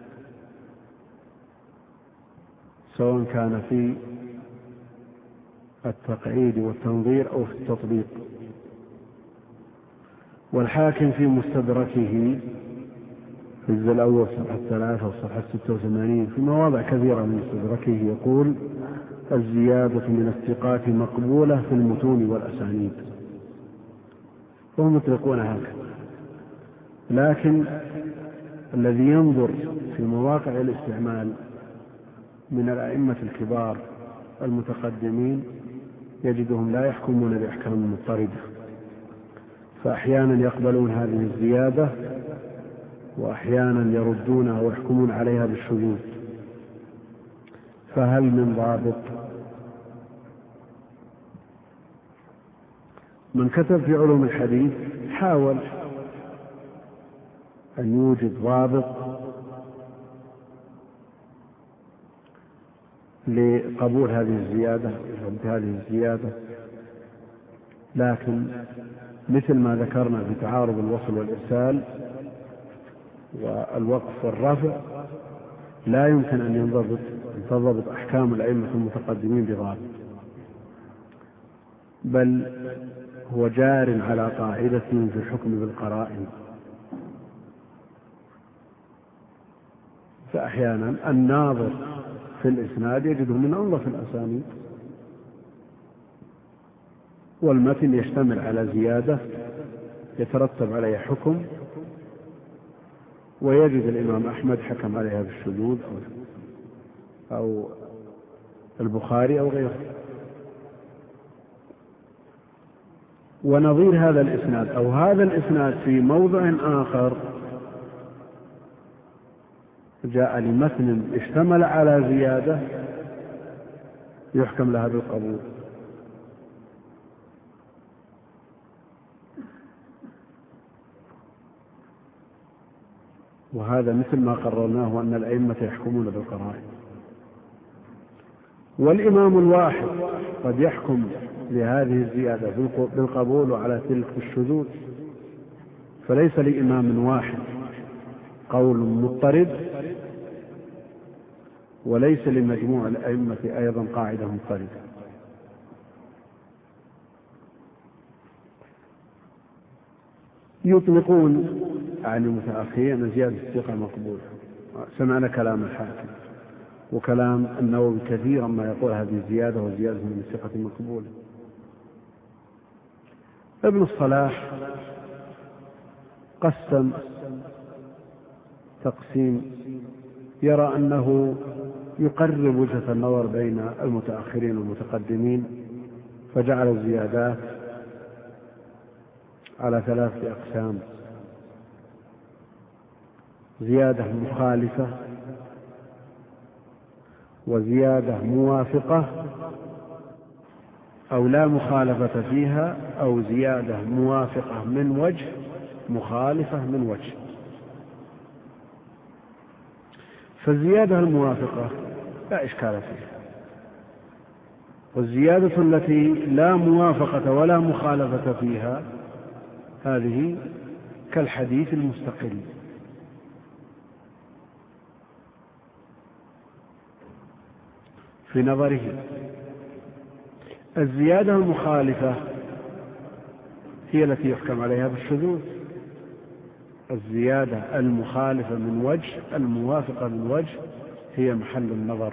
سواء كان في التقعيد والتنظير أو في التطبيق. والحاكم في مستدركه في الجزء الأول صفحة 3 وصفحة 86 في مواضع كثيرة من مستدركه يقول: الزيادة من الثقات مقبولة في المتون والأسانيد، وهم يطلقون هكذا. لكن الذي ينظر في مواقع الاستعمال من الأئمة الكبار المتقدمين يجدهم لا يحكمون بأحكام مضطردة، فأحيانا يقبلون هذه الزيادة وأحيانا يردونها ويحكمون عليها بالشذوذ. فهل من ضابط؟ من كتب في علوم الحديث حاول أن يوجد ضابط لقبول هذه الزيادة بهذه الزيادة، لكن مثل ما ذكرنا في تعارض الوصل والإرسال والوقف والرفع لا يمكن أن تنضبط أحكام الأئمة المتقدمين بضابط، بل هو جار على قاعدتهم في الحكم بالقرائن. فأحيانا الناظر في الإسناد يجده من أنظف الأسانيد، والمتن يشتمل على زيادة يترتب عليها حكم، ويجد الإمام أحمد حكم عليها بالشذوذ أو البخاري أو غيره. ونظير هذا الإسناد أو هذا الإسناد في موضع آخر جاء لمتن اشتمل على زيادة يحكم لها بالقبول. وهذا مثل ما قررناه أن الأئمة يحكمون بالقرائن. والإمام الواحد قد يحكم لهذه الزيادة بالقبول وعلى تلك بالشذوذ، فليس لإمام واحد قول مضطرد، وليس لمجموع الأئمة أيضا قاعدة مضطردة. يطلقون عن المتأخرين أن زيادة الثقة مقبولة. سمعنا كلام الحاكم وكلام النووي كثيرا ما يقول هذه الزيادة وزيادة من الثقة مقبولة. ابن الصلاح قسم تقسيم يرى أنه يقرب وجهة النظر بين المتأخرين والمتقدمين، فجعل الزيادات على 3 أقسام: زيادة مخالفة، وزيادة موافقة أو لا مخالفة فيها، أو زيادة موافقة من وجه مخالفة من وجه. فالزيادة الموافقة لا إشكال فيها، والزيادة التي لا موافقة ولا مخالفة فيها هذه كالحديث المستقل. في نظره الزيادة المخالفة هي التي يحكم عليها بالشذوذ، الزيادة المخالفة من وجه الموافقة من وجه هي محل النظر.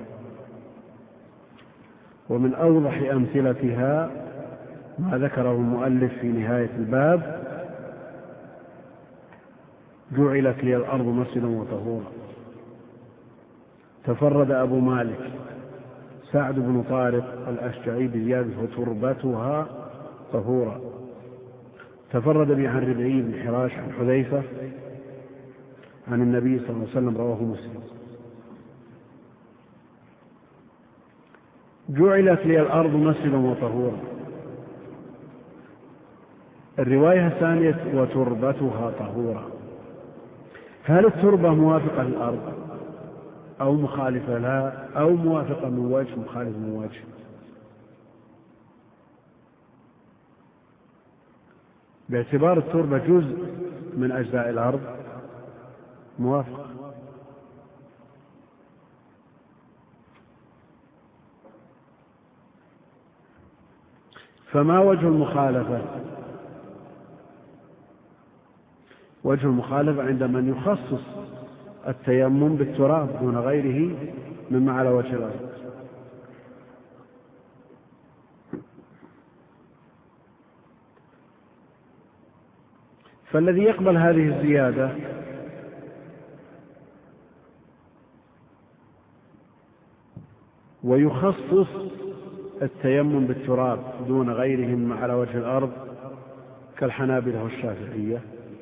ومن أوضح أمثلتها ما ذكره المؤلف في نهاية الباب: جعلت لي الأرض مسجدا وطهورا. تفرد أبو مالك سعد بن طارق الأشجعي بزيادة وتربتها طهورا. تفرد به عن ربعي بن حراش عن حذيفة عن النبي صلى الله عليه وسلم، رواه مسلم. جعلت لي الأرض مسجدا وطهورا. الرواية الثانية وتربتها طهورا. هل التربة موافقة للأرض أو مخالفة لها، أو موافقة من وجه مخالفة من وجه؟ باعتبار التربة جزء من أجزاء الأرض موافقة. فما وجه المخالفة؟ وجه المخالفة عند من يخصص التيمم بالتراب دون غيره مما على وجه الأرض. فالذي يقبل هذه الزيادة ويخصص التيمم بالتراب دون غيره مما على وجه الأرض كالحنابلة والشافعية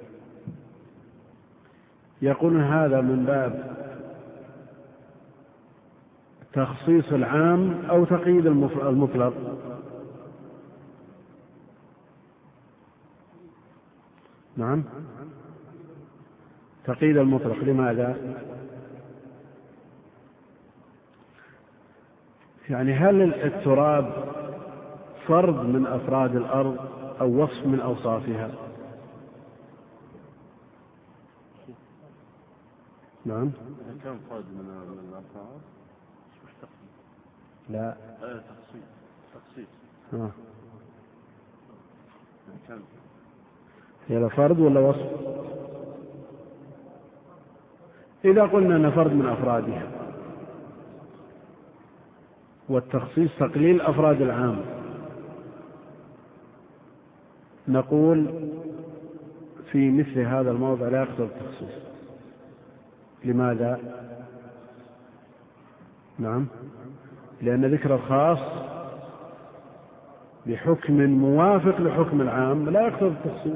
يقولون هذا من باب تخصيص العام أو تقييد المطلق. نعم، تقييد المطلق. لماذا؟ يعني هل التراب فرد من أفراد الأرض أو وصف من أوصافها؟ نعم. كم فرد من الأفراد؟ لا. تخصيص. هي فرد ولا وصف؟ إذا قلنا أن فرد من أفرادها، والتخصيص تقليل أفراد العام، نقول في مثل هذا الموضع لا يقتضي التخصيص. لماذا؟ نعم، لأن ذكر الخاص بحكم موافق لحكم العام لا يقتضي التخصيص.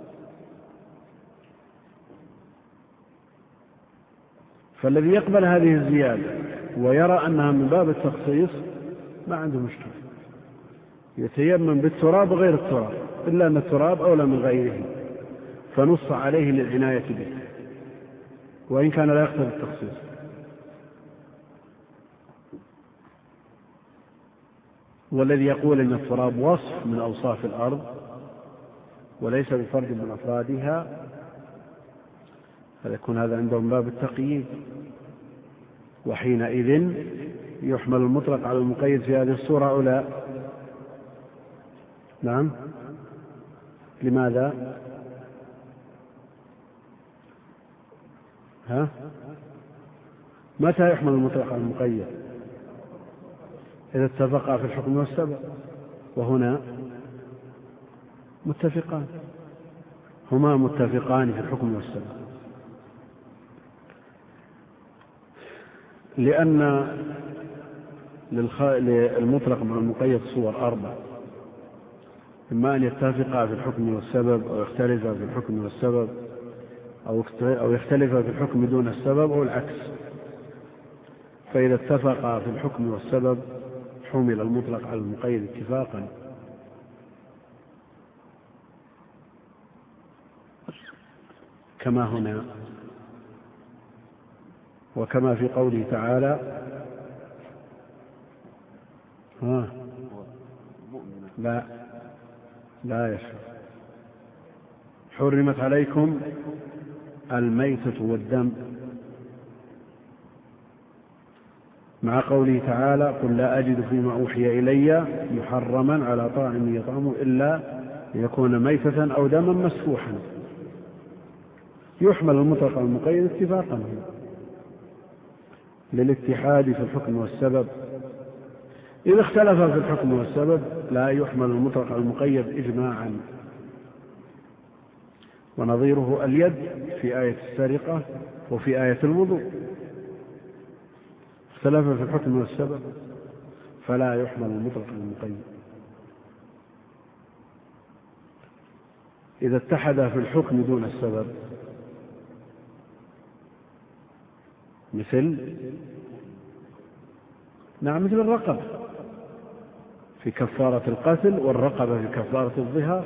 فالذي يقبل هذه الزيادة ويرى أنها من باب التخصيص ما عنده مشكلة، يتيمم بالتراب وغير التراب، إلا أن التراب أولى من غيره فنص عليه للعناية به، وإن كان لا يقتضي التخصيص. والذي يقول أن التراب وصف من أوصاف الأرض وليس بفرد من أفرادها فيكون هذا عندهم باب التقييد، وحينئذ يحمل المطلق على المقيد في هذه الصورة أو لا؟ نعم. لماذا؟ متى يحمل المطلق على المقيد؟ إذا اتفقا في الحكم والسبب، وهنا متفقان، هما متفقان في الحكم والسبب، لأن للمطلق مع المقيد صور 4: إما أن يتفقا في الحكم والسبب، أو يختلفا في الحكم والسبب، أو يختلفا في الحكم دون السبب، أو العكس. فإذا اتفقا في الحكم والسبب حمل المطلق على المقيد اتفاقا، كما هنا، وكما في قوله تعالى لا يشفع: حرمت عليكم الميتة والدم، مع قوله تعالى: قل لا أجد فيما أوحي إلي محرما على طاعم يطعمه إلا ليكون ميتة أو دما مسفوحا. يحمل المطلق على المقيد اتفاقا للاتحاد في الحكم والسبب. إذا اختلف في الحكم والسبب لا يحمل المطلق على المقيد إجماعا، ونظيره اليد في آية السرقة وفي آية الوضوء، اختلف في الحكم والسبب فلا يحمل المطلق على المقيد. إذا اتحد في الحكم دون السبب، مثل الرقبة في كفارة القتل، والرقبة في كفارة الظهار،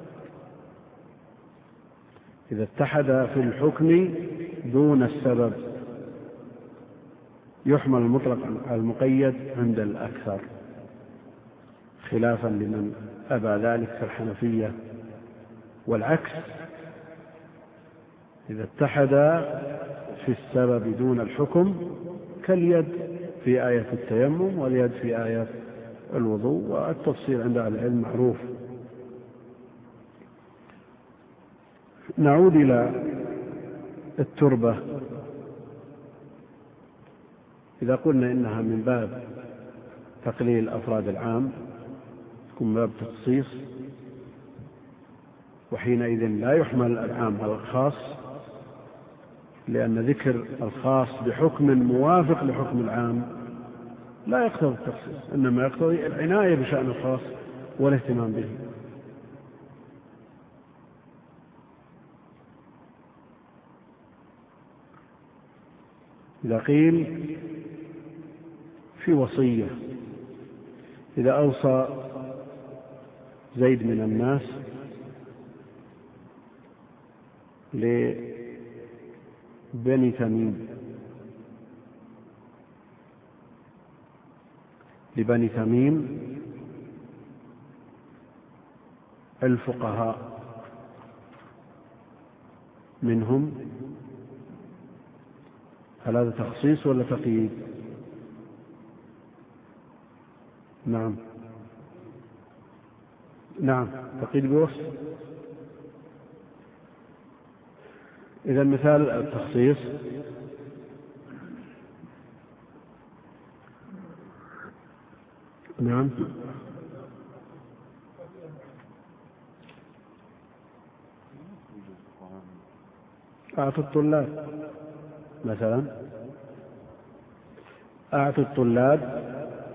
إذا اتحد في الحكم دون السبب يحمل المطلق على المقيد عند الأكثر، خلافا لمن أبى ذلك كالحنفية. والعكس: إذا اتحد في السبب دون الحكم، كاليد في آية التيمم واليد في آية الوضوء، والتفصيل عند أهل العلم معروف. نعود إلى التربة. إذا قلنا إنها من باب تقليل أفراد العام تكون باب تخصيص، وحينئذ لا يحمل العام على الخاص، لأن ذكر الخاص بحكم موافق لحكم العام لا يقتضي التخصيص، إنما يقتضي العناية بشأن الخاص والاهتمام به. إذا قيل في وصية: إذا أوصى زيد من الناس لبني تميم لبني تميم الفقهاء منهم، هل هذا تخصيص ولا تقييد؟ نعم نعم، تقييد بوصف. إذا مثال التخصيص: نعم، أعطوا الطلاب مثلا، أعطوا الطلاب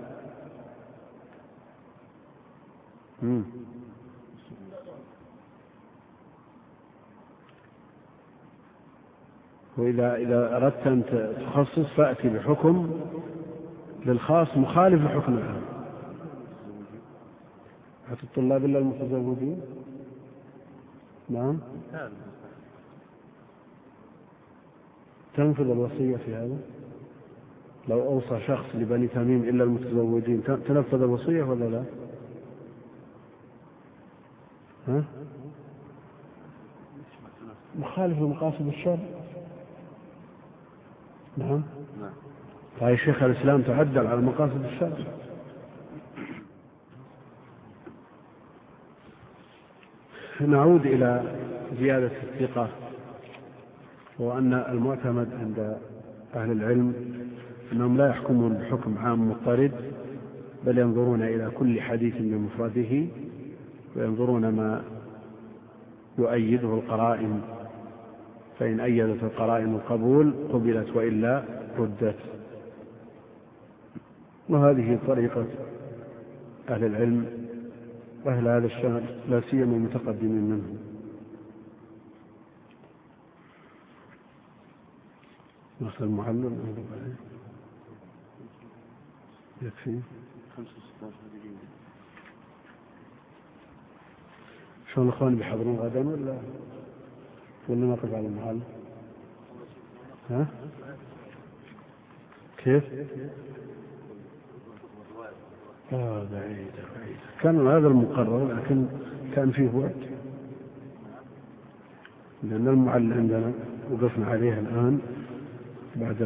وإذا أردت أن تخصص فأتي بحكم للخاص مخالف لحكم العام. أعطوا الطلاب إلا المتزوجين. نعم، تنفذ الوصية في هذا. لو أوصى شخص لبني تميم إلا المتزوجين تنفذ الوصية ولا لا؟ ها؟ مخالف لمقاصد الشرع. نعم، رأي شيخ الإسلام تعدل على مقاصد الشرع. نعود إلى زيادة الثقة، وأن المعتمد عند أهل العلم أنهم لا يحكمون بحكم عام مضطرد، بل ينظرون إلى كل حديث بمفرده وينظرون ما يؤيده القرائن، فإن أيدت القرائن القبول قبلت وإلا ردت. وهذه طريقة أهل العلم وأهل هذا الشأن، لا سيما المتقدمين منهم. نص المعلم يكفي 16 دقيقة. شلون الأخوان بيحضرون غدا ولا نقف على المعلم؟ ها؟ كيف؟ بعيد. كان هذا المقرر لكن كان فيه وقت، لأن المعلم عندنا وقفنا عليه الآن بعد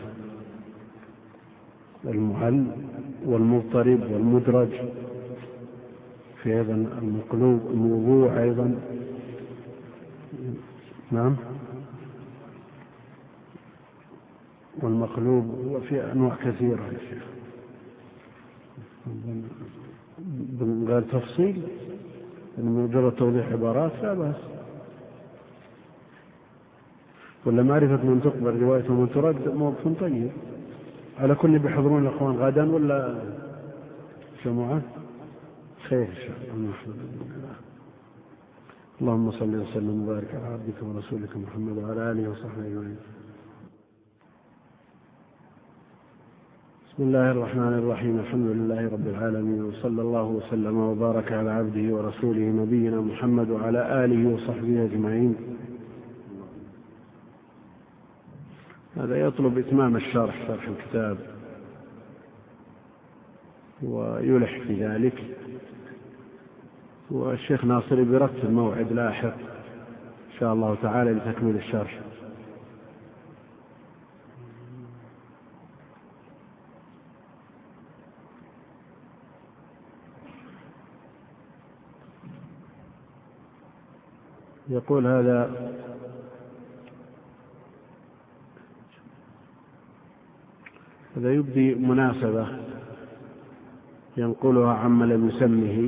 المعل والمضطرب والمدرج، في أيضا المقلوب الموضوع أيضا. نعم، والمقلوب، وفي أنواع كثيرة يا شيخ. غير تفصيل، مجرد توضيح عبارات لا بأس، ولا معرفة من تقبل رواية ومن ترد موقف طيب. على كل بيحضرون الأخوان غدا ولا جمعة؟ خير إن شاء الله. اللهم صل وسلم وبارك على عبدك ورسولك محمد وعلى آله وصحبه أجمعين. بسم الله الرحمن الرحيم. الحمد لله رب العالمين، وصلى الله وسلم وبارك على عبده ورسوله نبينا محمد وعلى آله وصحبه أجمعين. هذا يطلب إتمام الشرح، شرح الكتاب، ويلح في ذلك، والشيخ ناصر برتب موعد لاحق إن شاء الله تعالى لتكميل الشرح. يقول هذا يبدي مناسبة ينقلها عما لم يسمه،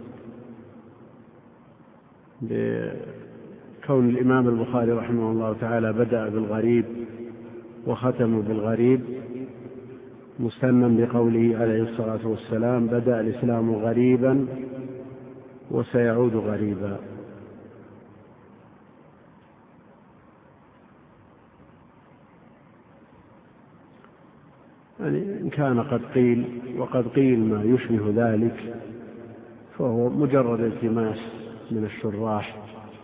بكون الإمام البخاري رحمه الله تعالى بدأ بالغريب وختم بالغريب، مستنًا بقوله عليه الصلاة والسلام: بدأ الإسلام غريبا وسيعود غريبا. يعني إن كان قد قيل وقد قيل ما يشبه ذلك، فهو مجرد التماس من الشراح،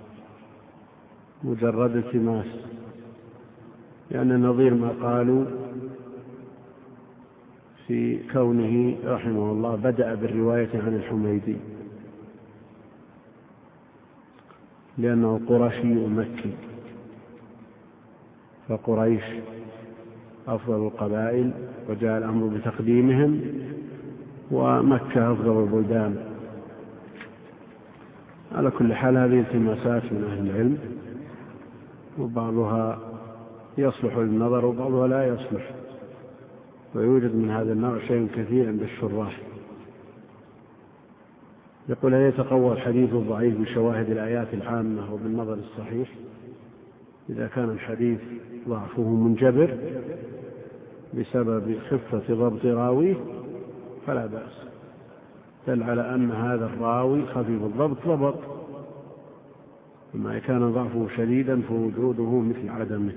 مجرد التماس، يعني نظير ما قالوا في كونه رحمه الله بدأ بالرواية عن الحميدي، لأنه قرشي ومكي، فقريش أفضل القبائل وجاء الأمر بتقديمهم، ومكة أفضل البلدان. على كل حال هذه التماسات من أهل العلم، وبعضها يصلح للنظر وبعضها لا يصلح، ويوجد من هذا النوع شيء كثير عند الشراح. يقول: هل يتقوى الحديث الضعيف بشواهد الآيات العامة وبالنظر الصحيح؟ إذا كان الحديث ضعفه منجبر بسبب خفة ضبط راويه فلا بأس، دل على أن هذا الراوي خفيف الضبط ضبط، وما كان ضعفه شديدا فوجوده مثل عدمه.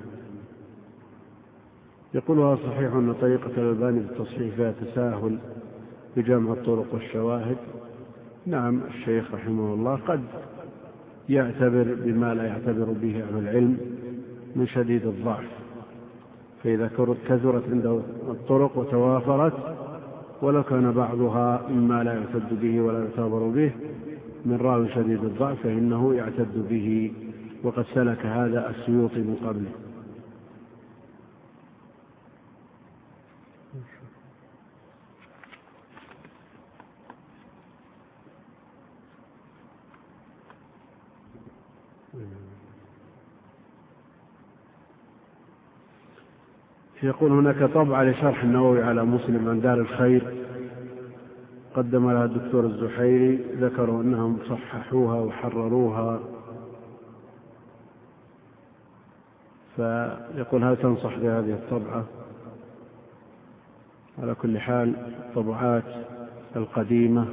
يقولها صحيح أن طريقة الألباني بالتصحيح فيها تساهل بجمع الطرق والشواهد. نعم، الشيخ رحمه الله قد يعتبر بما لا يعتبر به أهل العلم من شديد الضعف، فإذا كثرت عنده الطرق وتوافرت ولو كان بعضها مما لا يعتد به ولا يعتبر به من راوي شديد الضعف فإنه يعتد به، وقد سلك هذا السيوطي من قبله. يقول: هناك طبعة لشرح النووي على مسلم عن دار الخير قدم لها الدكتور الزحيري، ذكروا أنهم صححوها وحرروها، فيقول: هل تنصح بهذه الطبعة؟ على كل حال الطبعات القديمة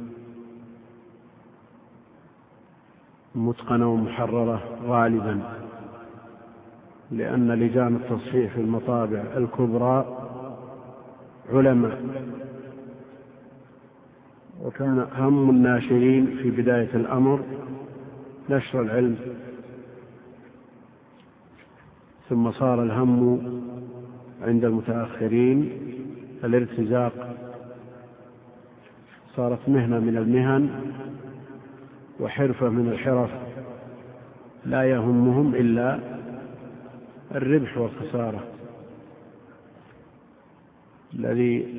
متقنة ومحررة غالبا، لأن لجان التصحيح في المطابع الكبرى علماء، وكان هم الناشرين في بداية الأمر نشر العلم، ثم صار الهم عند المتأخرين الارتزاق، صارت مهنة من المهن وحرفة من الحرف، لا يهمهم إلا الربح والخسارة. الذي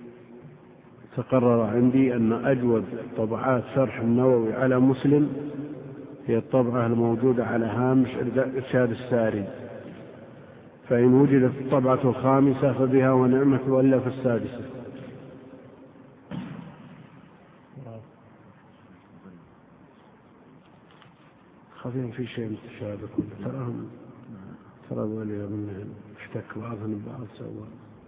تقرر عندي أن أجود طبعات شرح النووي على مسلم هي الطبعة الموجودة على هامش إرشاد الساري، فإن وجدت الطبعة الخامسة فبها ونعمة، وإلا في السادسة. خفيهم في شيء متشابه، تراهم ترى ولي منهم اشتك بعضهم بعض سوا.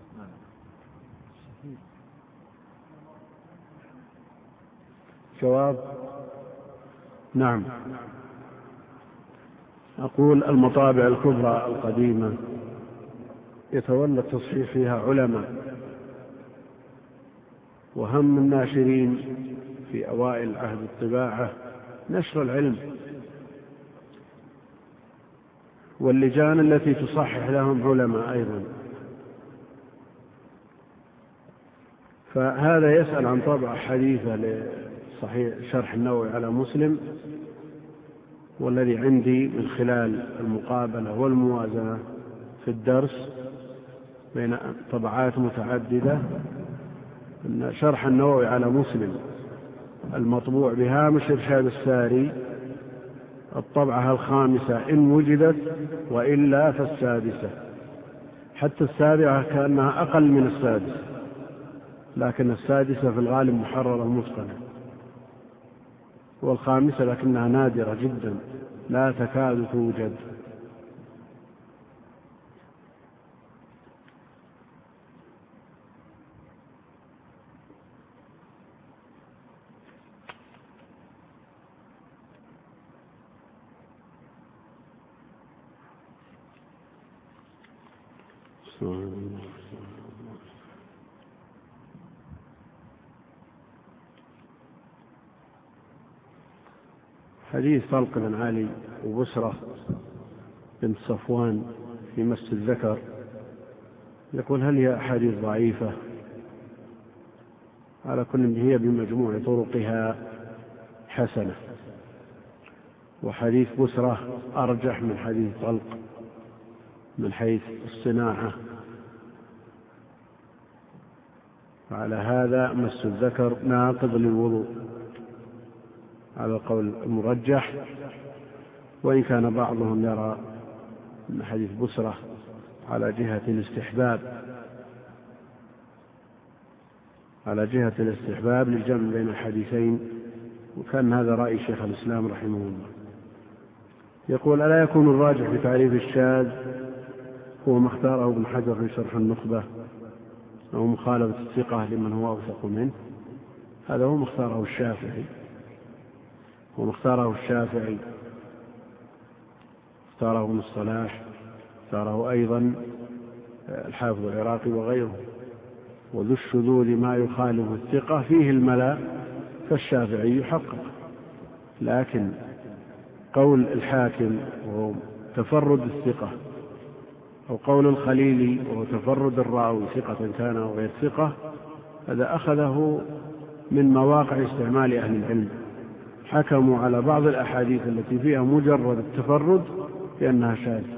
جواب: نعم. أقول: المطابع الكبرى القديمة يتولى التصحيح فيها علماء، وهم الناشرين في أوائل عهد الطباعة نشر العلم، واللجان التي تصحح لهم علماء أيضا. فهذا يسأل عن طبعة حديثة لصحيح شرح النووي على مسلم، والذي عندي من خلال المقابلة والموازنة في الدرس بين طبعات متعددة أن شرح النووي على مسلم المطبوع بهامش إرشاد الساري الطبعة الخامسة إن وجدت، وإلا فالسادسة، حتى السابعة كأنها أقل من السادسة، لكن السادسة في الغالب محررة متقنة، والخامسة لكنها نادرة جدا لا تكاد توجد. حديث طلق بن علي وبسرة بنت صفوان في مس الذكر، يقول: هل هي أحاديث ضعيفة على كل هي بمجموع طرقها حسنة. وحديث بسرة أرجح من حديث طلق من حيث الصناعة، وعلى هذا مس الذكر ناقض للوضوء على القول المرجح، وإن كان بعضهم يرى أن حديث بسرة على جهة الاستحباب للجمع بين الحديثين، وكان هذا رأي شيخ الإسلام رحمه الله. يقول: ألا يكون الراجح في تعريف الشاذ هو ما اختاره ابن حجر في شرح النخبة أو مخالفة الثقة لمن هو أوثق منه؟ هذا هو مختاره الشافعي، اختاره ابن الصلاح، اختاره أيضا الحافظ العراقي وغيره. وذو الشذوذ ما يخالف الثقة فيه الملا، فالشافعي يحقق. لكن قول الحاكم وهو تفرد الثقة، أو قول الخليلي وهو تفرد الراوي ثقة كان أو غير ثقة، هذا أخذه من مواقع استعمال أهل العلم، حكموا على بعض الأحاديث التي فيها مجرد التفرد بأنها شاذة.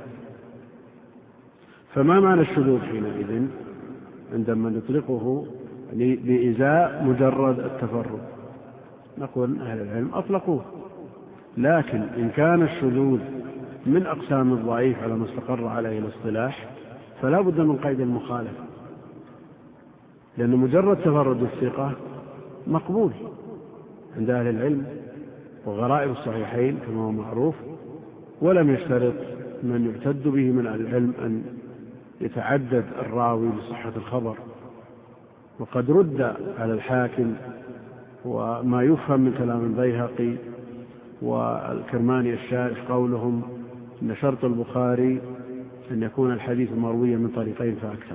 فما معنى الشذوذ حينئذ عندما نطلقه بإزاء مجرد التفرد؟ نقول أهل العلم أطلقوه، لكن إن كان الشذوذ من أقسام الضعيف على ما استقر عليه الاصطلاح فلا بد من قيد المخالفة، لأن مجرد تفرد الثقة مقبول عند أهل العلم وغرائب الصحيحين كما هو معروف، ولم يشترط من يعتد به من أهل العلم أن يتعدد الراوي لصحة الخبر. وقد رد على الحاكم وما يفهم من كلام البيهقي والكرماني الشارح قولهم إن شرط البخاري أن يكون الحديث مرويا من طريقين فأكثر.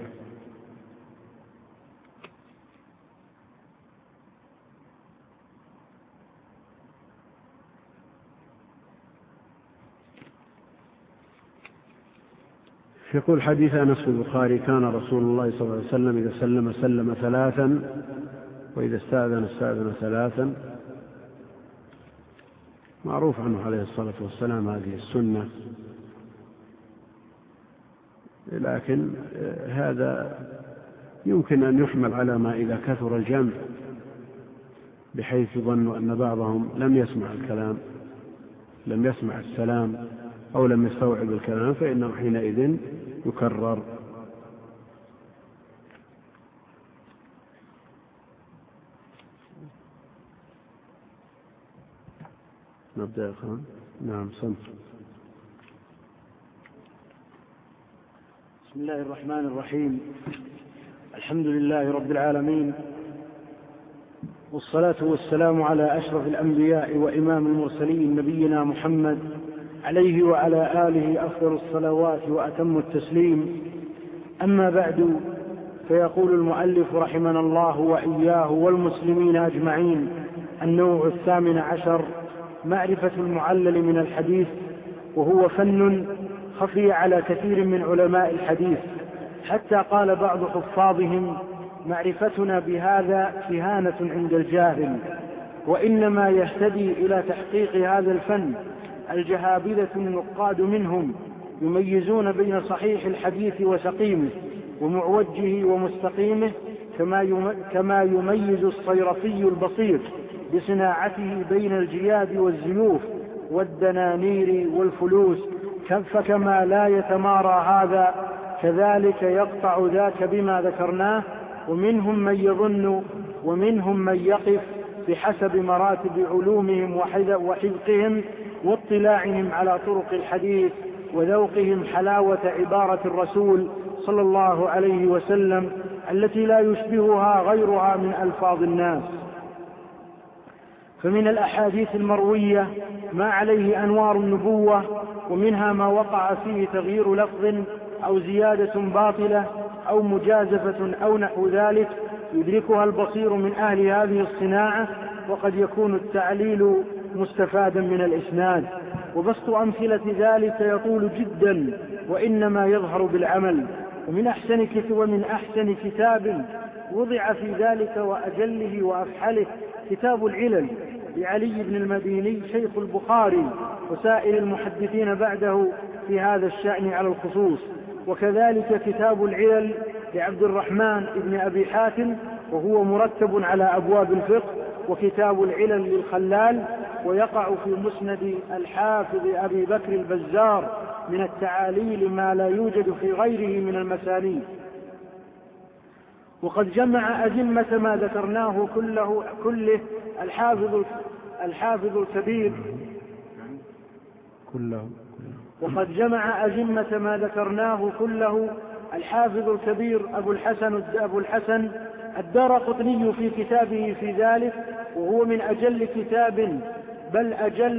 يقول: حديث أنس في البخاري: كان رسول الله صلى الله عليه وسلم إذا سلم ثلاثا، وإذا استأذن ثلاثا. معروف عنه عليه الصلاة والسلام هذه السنة، لكن هذا يمكن أن يحمل على ما إذا كثر الجمع بحيث يظن أن بعضهم لم يسمع الكلام، لم يسمع السلام أو لم يستوعب الكلام، فإنه حينئذ يكرر. نبدأ يا أخوان. نعم صمت. بسم الله الرحمن الرحيم. الحمد لله رب العالمين، والصلاة والسلام على أشرف الأنبياء وإمام المرسلين نبينا محمد عليه وعلى آله أفضل الصلوات وأتم التسليم. أما بعد، فيقول المؤلف رحمنا الله وإياه والمسلمين أجمعين: النوع 18، معرفة المعلل من الحديث، وهو فن خفي على كثير من علماء الحديث، حتى قال بعض حفاظهم: معرفتنا بهذا كهانة عند الجاهل. وإنما يهتدي إلى تحقيق هذا الفن الجهابذة النقاد منهم، يميزون بين صحيح الحديث وسقيمه ومعوجه ومستقيمه، كما يميز الصيرفي البصير بصناعته بين الجياد والزيوف والدنانير والفلوس. فكما لا يتمارى هذا كذلك يقطع ذاك بما ذكرناه. ومنهم من يظن ومنهم من يقف بحسب مراتب علومهم وحذقهم واطلاعهم على طرق الحديث وذوقهم حلاوة عبارة الرسول صلى الله عليه وسلم التي لا يشبهها غيرها من ألفاظ الناس. فمن الأحاديث المروية ما عليه أنوار النبوة، ومنها ما وقع فيه تغيير لفظ أو زيادة باطلة أو مجازفة أو نحو ذلك يدركها البصير من أهل هذه الصناعة، وقد يكون التعليل مستفادا من الإسناد. وبسط أمثلة ذلك يطول جدا، وإنما يظهر بالعمل. ومن أحسن كتاب وضع في ذلك وأجله وأفحله كتاب العلل لعلي بن المديني شيخ البخاري وسائر المحدثين بعده في هذا الشأن على الخصوص، وكذلك كتاب العلل لعبد الرحمن بن أبي حاتم وهو مرتب على أبواب الفقه، وكتاب العلل للخلال، ويقع في مسند الحافظ أبي بكر البزار من التعاليل ما لا يوجد في غيره من المسانيد. وقد جمع أجمة ما ذكرناه كله الحافظ الكبير وقد جمع أجمة ما ذكرناه كله الحافظ الكبير أبو الحسن الدارقطني في كتابه في ذلك، وهو من أجل كتاب بل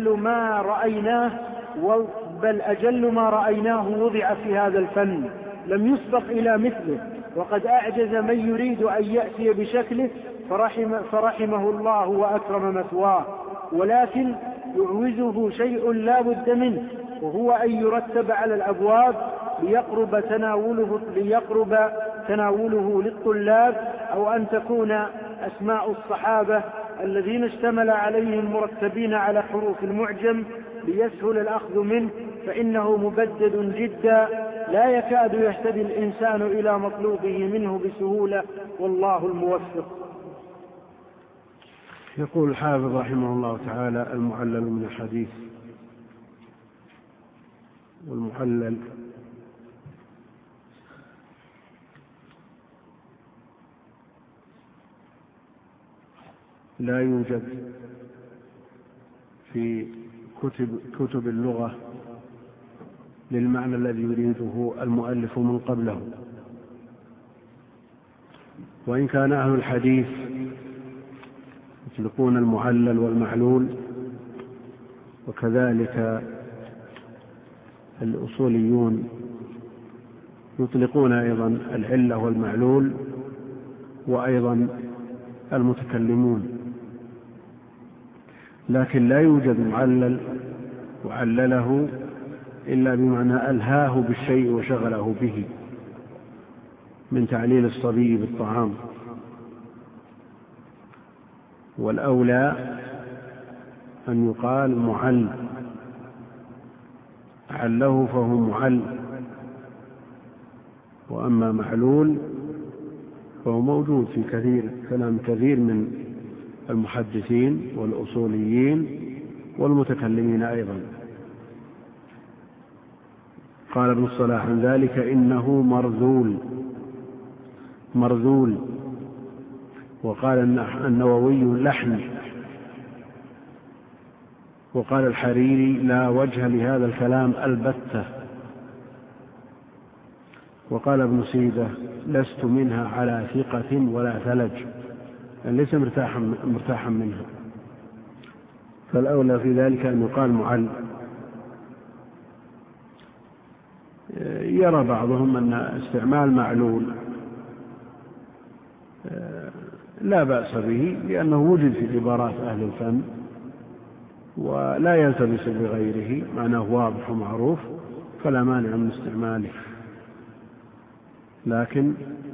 أجل ما رأيناه وضع في هذا الفن، لم يسبق إلى مثله، وقد أعجز من يريد أن يأتي بشكله فرحمه الله وأكرم مثواه، ولكن يعوزه شيء لا بد منه، وهو أن يرتب على الأبواب ليقرب تناوله للطلاب، أو أن تكون أسماء الصحابة الذين اشتمل عليهم مرتبين على حروف المعجم ليسهل الأخذ منه، فإنه مبدد جدا لا يكاد يهتدي الإنسان إلى مطلوبه منه بسهولة، والله الموفق. يقول الحافظ رحمه الله تعالى: المعلل من الحديث. والمعلل لا يوجد في كتب اللغة للمعنى الذي يريده المؤلف من قبله، وإن كان أهل الحديث يطلقون المعلل والمعلول، وكذلك الأصوليون يطلقون أيضا العلة والمعلول، وأيضا المتكلمون، لكن لا يوجد معلل وعلله إلا بمعنى ألهاه بالشيء وشغله به، من تعليل الصبي بالطعام. والأولى أن يقال معل، عله فهو معل، وأما معلول فهو موجود في كلام كثير من المحدثين والأصوليين والمتكلمين أيضا. قال ابن الصلاح عن ذلك: إنه مرذول. وقال النووي: لحن. وقال الحريري: لا وجه لهذا الكلام البتة. وقال ابن سيدة: لست منها على ثقة ولا ثلج، يعني ليس مرتاحا منها. فالأولى في ذلك أن يقال معل. يرى بعضهم أن استعمال معلول لا بأس به، لأنه وجد في عبارات أهل الفن ولا يلتبس بغيره، معناه واضح ومعروف، فلا مانع من استعماله. لكن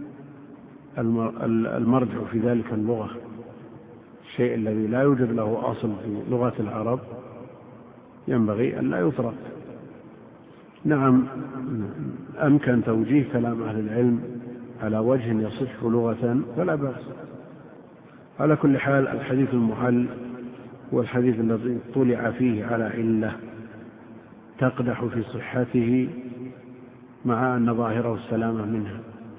المرجع في ذلك اللغة، الشيء الذي لا يوجد له أصل في لغة العرب ينبغي أن لا يترك. نعم، أمكن توجيه كلام أهل العلم على وجه يصح لغة فلا بأس. على كل حال، الحديث المعل هو الحديث الذي طلع فيه على علة تقدح في صحته مع أن ظاهره السلامة منها.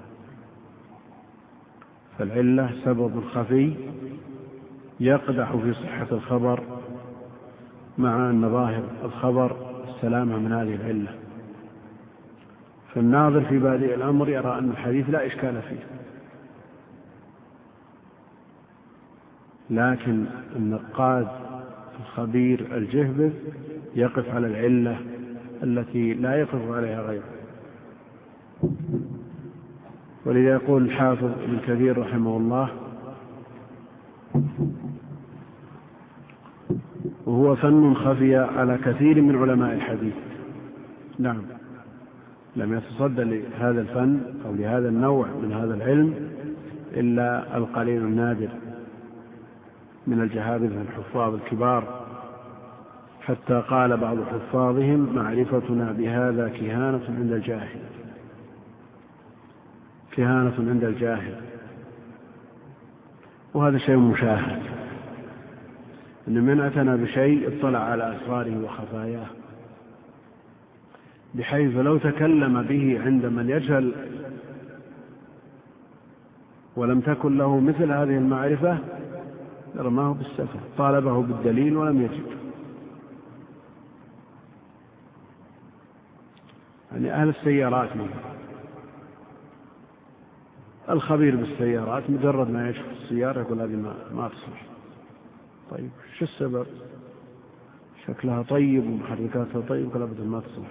فالعلة سبب خفي يقدح في صحة الخبر مع أن ظاهر الخبر السلامة من هذه العلة. فالناظر في بادئ الأمر يرى أن الحديث لا إشكال فيه، لكن النقاد الخبير الجهبذ يقف على العلة التي لا يقف عليها غيره. ولذا يقول الحافظ ابن كثير رحمه الله: وهو فن خفي على كثير من علماء الحديث. نعم، لم يتصدى لهذا الفن أو لهذا النوع من هذا العلم إلا القليل النادر من الجهابذة الحفاظ الكبار، حتى قال بعض حفاظهم: معرفتنا بهذا كهانة عند الجاهل، كهانة عند الجاهل. وهذا شيء مشاهد، أن من أتنا بشيء اطلع على أسراره وخفاياه، بحيث لو تكلم به عند من يجهل ولم تكن له مثل هذه المعرفة رماه بالسفه، طالبه بالدليل ولم يجد. يعني أهل السيارات منه، الخبير بالسيارات مجرد ما يشوف السيارة يقول هذه ما تصلح. طيب شو السبب؟ شكلها طيب ومحركاتها طيب، قال أبدا ما تصلح.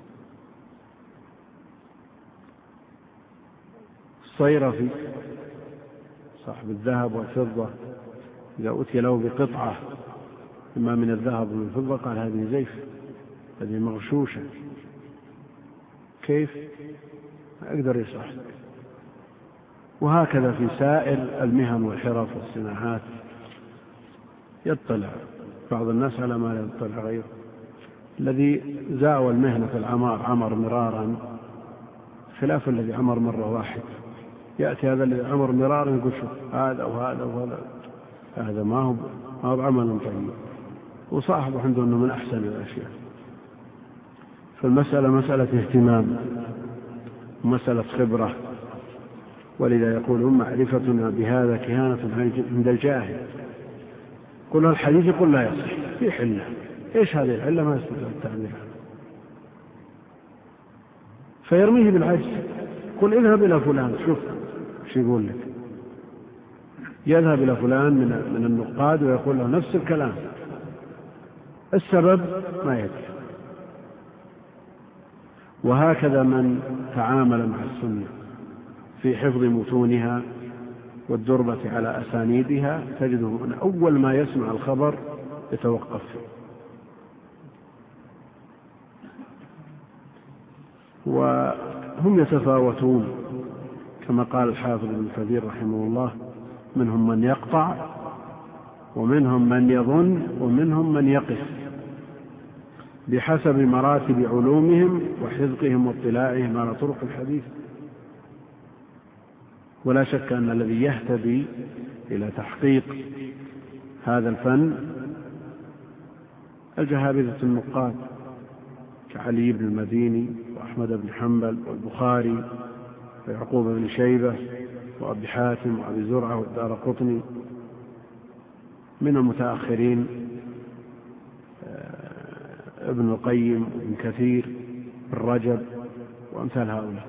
الصيرفي صاحب الذهب والفضة إذا أتي له بقطعة إما من الذهب ومن الفضة قال هذه زيف، هذه مغشوشة، كيف؟ ما أقدر يصلح. وهكذا في سائر المهن والحرف والصناعات يطلع بعض الناس على ما لا يطلع غيره. الذي زاوى المهنة في العمار عمر مرارا خلاف الذي عمر مرة واحد. يأتي هذا الذي عمر مرارا يقول شوف هذا وهذا وهذا، هذا ما هو بعمل طيب، وصاحبه عنده أنه من أحسن الأشياء. فالمسألة مسألة اهتمام ومسألة خبرة، ولذا يقولون معرفتنا بهذا كهانة عند الجاهل. كل الحديث يقول لا يصح، في حلة. إيش هذه الحلة؟ ما يستطيع التعبير عنها، فيرميه بالعجز. قل اذهب إلى فلان شوف شو يقول لك. يذهب إلى فلان من النقاد ويقول له نفس الكلام، السبب ما يدري. وهكذا من تعامل مع السنة في حفظ متونها والدربة على أسانيدها تجده أن أول ما يسمع الخبر يتوقف. وهم يتفاوتون كما قال الحافظ ابن كثير رحمه الله: منهم من يقطع ومنهم من يظن ومنهم من يقف، بحسب مراتب علومهم وحذقهم واطلاعهم على طرق الحديث. ولا شك أن الذي يهتدي إلى تحقيق هذا الفن الجهابذة النقاد كعلي بن المديني وأحمد بن حنبل والبخاري ويعقوب بن شيبة وأبي حاتم وأبي زرعة والدارقطني. من المتأخرين ابن القيم وابن كثير الرجب وأمثال هؤلاء.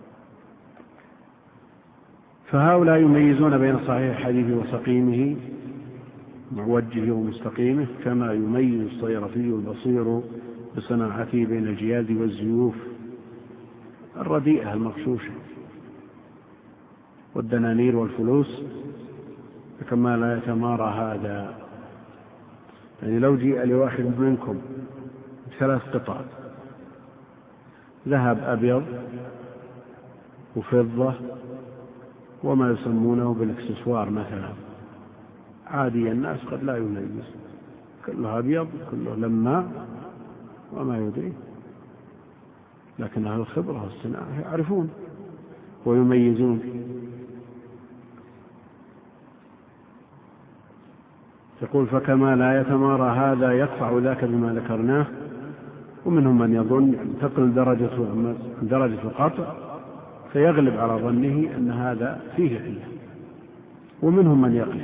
فهؤلاء يميزون بين صحيح الحديث وسقيمه معوجه ومستقيمه، كما يميز الصيرفي البصير بصناعته بين الجياد والزيوف الرديئة المغشوشة والدنانير والفلوس، كما لا يتمارى هذا. يعني لو جيء لواحد منكم 3 قطع ذهب أبيض وفضة وما يسمونه بالاكسسوار مثلا، عادي الناس قد لا يميز، كله أبيض كله لماء وما يدري، لكن أهل الخبرة والصناعة يعرفون ويميزون. يقول: فكما لا يتمارى هذا يقطع ذاك بما ذكرناه. ومنهم من يظن تقل درجة القطع فيغلب على ظنه أن هذا فيه علة، ومنهم من يقف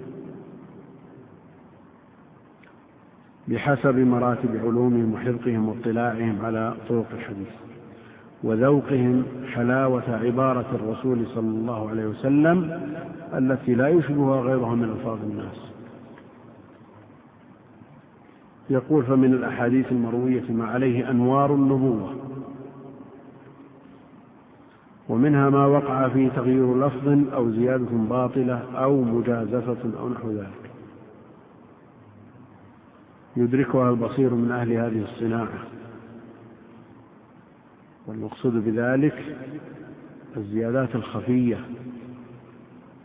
بحسب مراتب علومهم وحذقهم واطلاعهم على طرق الحديث وذوقهم حلاوة عبارة الرسول صلى الله عليه وسلم التي لا يشبهها غيرها من ألفاظ الناس. يقول: فمن الأحاديث المروية ما عليه أنوار النبوة، ومنها ما وقع فيه تغيير لفظ أو زيادة باطلة أو مجازفة أو نحو ذلك، يدركها البصير من أهل هذه الصناعة. والمقصود بذلك الزيادات الخفية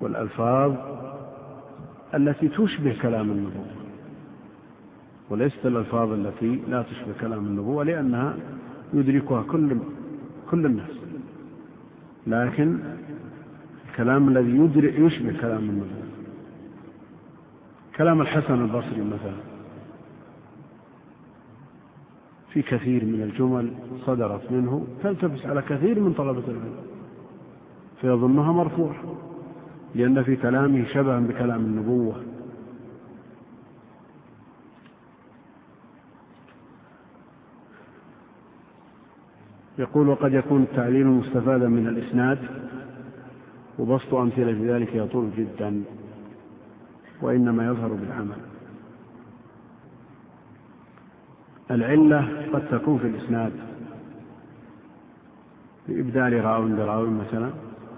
والألفاظ التي تشبه كلام النبوة، وليست الألفاظ التي لا تشبه كلام النبوة لأنها يدركها كل الناس، لكن الكلام الذي يشبه كلام النبوة كلام الحسن البصري مثلا، في كثير من الجمل صدرت منه تلتبس على كثير من طلبة العلم فيظنها مرفوعة لأن في كلامه شبها بكلام النبوة. يقول: وقد يكون التعليل مستفادا من الإسناد، وبسط أمثلة ذلك يطول جدا، وإنما يظهر بالعمل. العلة قد تكون في الإسناد بإبدال راو براو مثلا،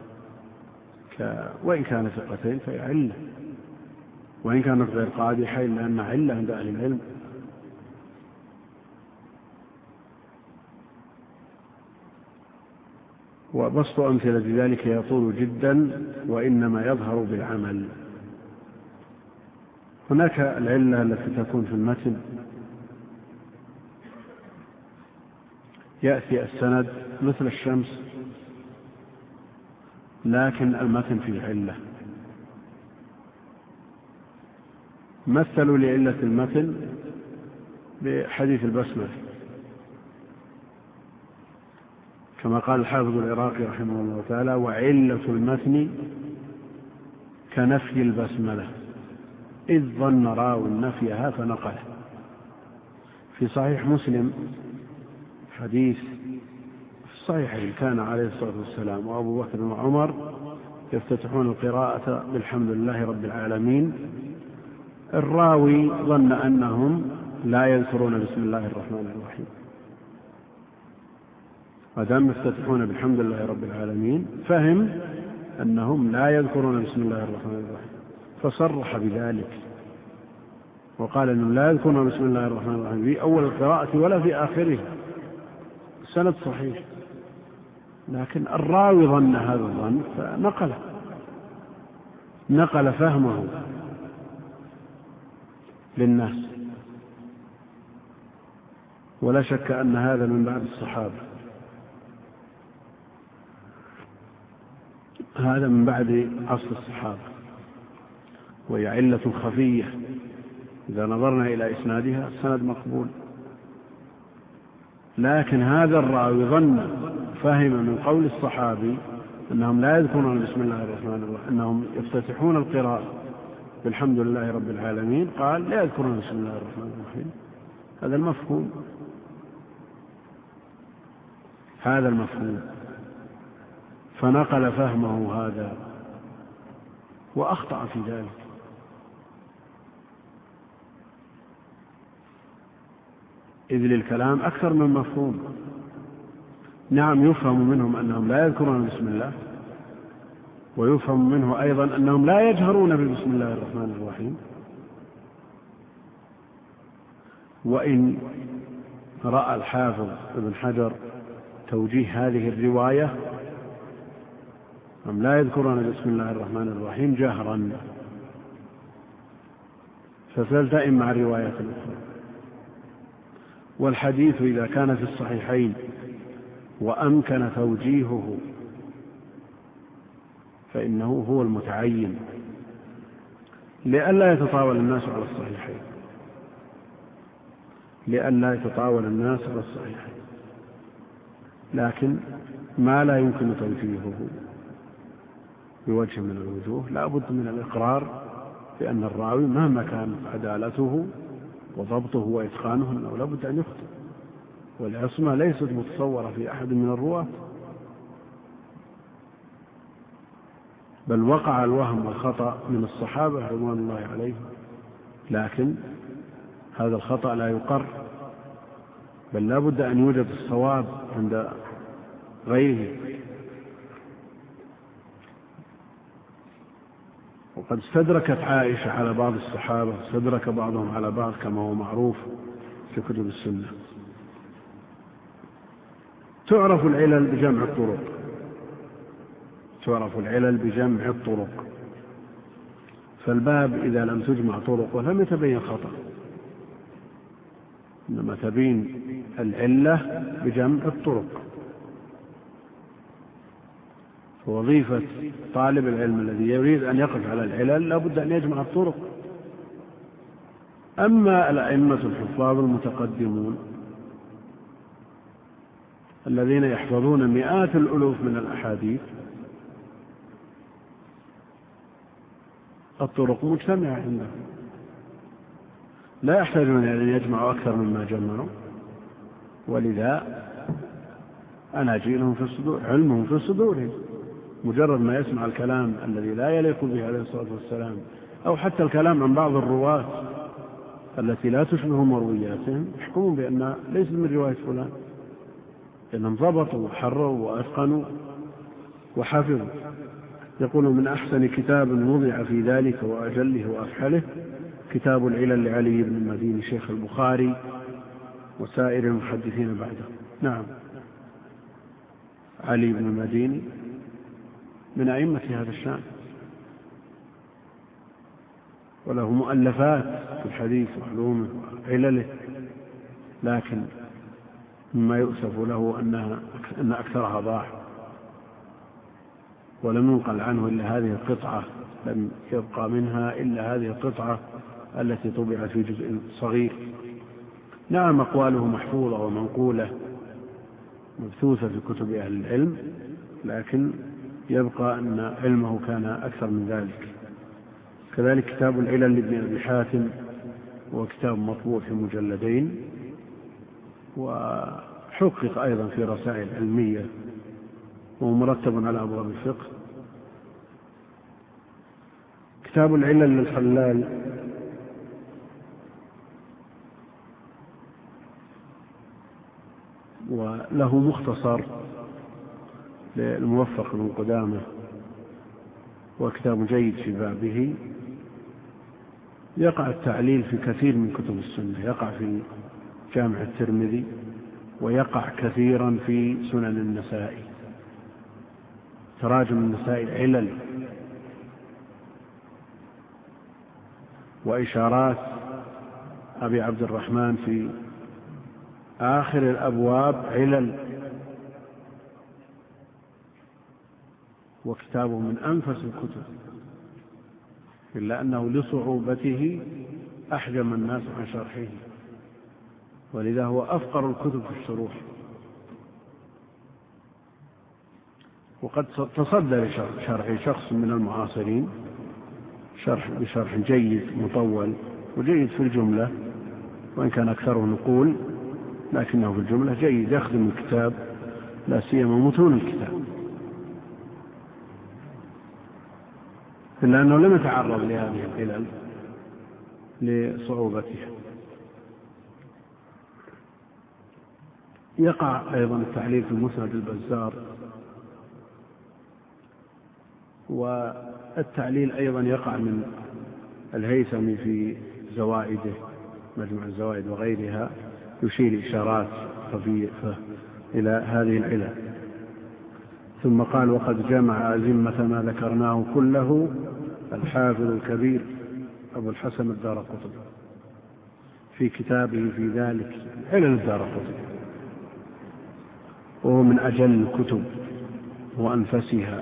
وإن كان ثقتين فهي علة، وإن كانت غير قادحة إلا أنها علة عند أهل العلم. وبسط أمثلة ذلك يطول جدا، وإنما يظهر بالعمل. هناك العلة التي تكون في المتن، يأتي السند مثل الشمس لكن المتن فيه علة. مثلوا لعلة المتن بحديث البسمة، كما قال الحافظ العراقي رحمه الله تعالى: وعلة المتن كنفي البسملة إذ ظن راو نفيها فنقله. في صحيح مسلم حديث في الصحيحين كان عليه الصلاة والسلام وأبو بكر وعمر يفتتحون القراءة بالحمد لله رب العالمين، الراوي ظن أنهم لا يذكرون بسم الله الرحمن الرحيم، ودام يفتتحون بالحمد لله رب العالمين فهم أنهم لا يذكرون بسم الله الرحمن الرحيم، فصرح بذلك وقال أنهم لا يذكرون بسم الله الرحمن الرحيم في أول القراءة ولا في آخرها. السند صحيح، لكن الراوي ظن هذا الظن فنقل فهمه للناس، ولا شك أن هذا من بعد الصحابة، هذا من بعد عصر الصحابة، وهي علة خفية إذا نظرنا إلى إسنادها السند مقبول، لكن هذا الراوي فهم من قول الصحابي أنهم لا يذكرون بسم الله الرحمن الرحيم، أنهم يفتتحون القراءة بالحمد لله رب العالمين، قال لا يذكرون بسم الله الرحمن الرحيم. هذا المفهوم فنقل فهمه هذا وأخطأ في ذلك. إذ للكلام أكثر من مفهوم. نعم، يفهم منهم أنهم لا يذكرون بسم الله، ويفهم منه أيضا أنهم لا يجهرون ببسم الله الرحمن الرحيم. وإن رأى الحافظ ابن حجر توجيه هذه الرواية هم لا يذكرون بسم الله الرحمن الرحيم جهرا، فسلتئم مع الرواية الأخرى. والحديث إذا كان في الصحيحين وأمكن توجيهه فإنه هو المتعين، لئلا يتطاول الناس على الصحيحين، لكن ما لا يمكن توجيهه بوجه من الوجوه لا بد من الإقرار بأن الراوي مهما كانت عدالته وضبطه وإتقانه أنه لا بد أن يخطئ، والعصمة ليست متصورة في أحد من الرواة، بل وقع الوهم والخطأ من الصحابة رضوان الله عليهم، لكن هذا الخطأ لا يقر، بل لا بد أن يوجد الصواب عند غيره. وقد استدركت عائشة على بعض الصحابة، استدرك بعضهم على بعض كما هو معروف في كتب السنة. تعرف العلل بجمع الطرق، فالباب إذا لم تجمع طرقه لم يتبين خطأ، إنما تبين العلة بجمع الطرق. ووظيفة طالب العلم الذي يريد أن يقف على العلل لا بد أن يجمع الطرق. أما الأئمة الحفاظ المتقدمون الذين يحفظون مئات الألوف من الأحاديث الطرق مجتمعة عندهم، لا يحتاجون أن يجمعوا أكثر مما جمعوا، ولذا أناجيلهم في الصدور، علمهم في صدورهم. مجرد ما يسمع الكلام الذي لا يليق به عليه الصلاة والسلام، أو حتى الكلام عن بعض الرواة التي لا تشبه مروياتهم، يحكمون بأنها ليس من رواية فلان، لأنهم ضبطوا وحرروا وأتقنوا وحفظوا. يقول: من أحسن كتاب وضع في ذلك وأجله وأفحله كتاب العلل لعلي بن المديني شيخ البخاري وسائر المحدثين بعده. نعم، علي بن المديني من أئمة هذا الشأن، وله مؤلفات في الحديث وعلومه وعلله، لكن مما يؤسف له أن أكثرها ضاع، ولم ينقل عنه إلا هذه القطعة، لم يبقى منها إلا هذه القطعة التي طبعت في جزء صغير. نعم، أقواله محفوظة ومنقولة مبثوثة في كتب أهل العلم، لكن يبقى أن علمه كان أكثر من ذلك. كذلك كتاب العلل لابن أبي حاتم، وكتاب مطبوع في مجلدين، وحقق أيضا في رسائل علمية، ومرتب على أبواب الفقه. كتاب العلل للخلال وله مختصر للموفق بن قدامة، وكتاب جيد في بابه. يقع التعليل في كثير من كتب السنة، يقع في جامع الترمذي، ويقع كثيرا في سنن النسائي، تراجم النسائي علل، وإشارات أبي عبد الرحمن في آخر الأبواب علل. وكتابه من أنفس الكتب، إلا أنه لصعوبته أحجم الناس عن شرحه، ولذا هو أفقر الكتب في الشروح. وقد تصدى لشرح شخص من المعاصرين بشرح جيد مطول وجيد في الجملة، وإن كان أكثره نقول، لكنه في الجملة جيد يخدم الكتاب، لا سيما متون الكتاب، إلا أنه لم يتعرض لهذه العلل لصعوبتها. يقع أيضا التعليل في مسند البزار، والتعليل أيضا يقع من الهيثمي في زوائده، مجمع الزوائد وغيرها، يشير إشارات خفيفة إلى هذه العلل. ثم قال: وقد جمع أزمة ما ذكرناه كله الحافظ الكبير أبو الحسن الدارقطني في كتابه في ذلك علل الدارقطني، وهو من أجل الكتب وأنفسها،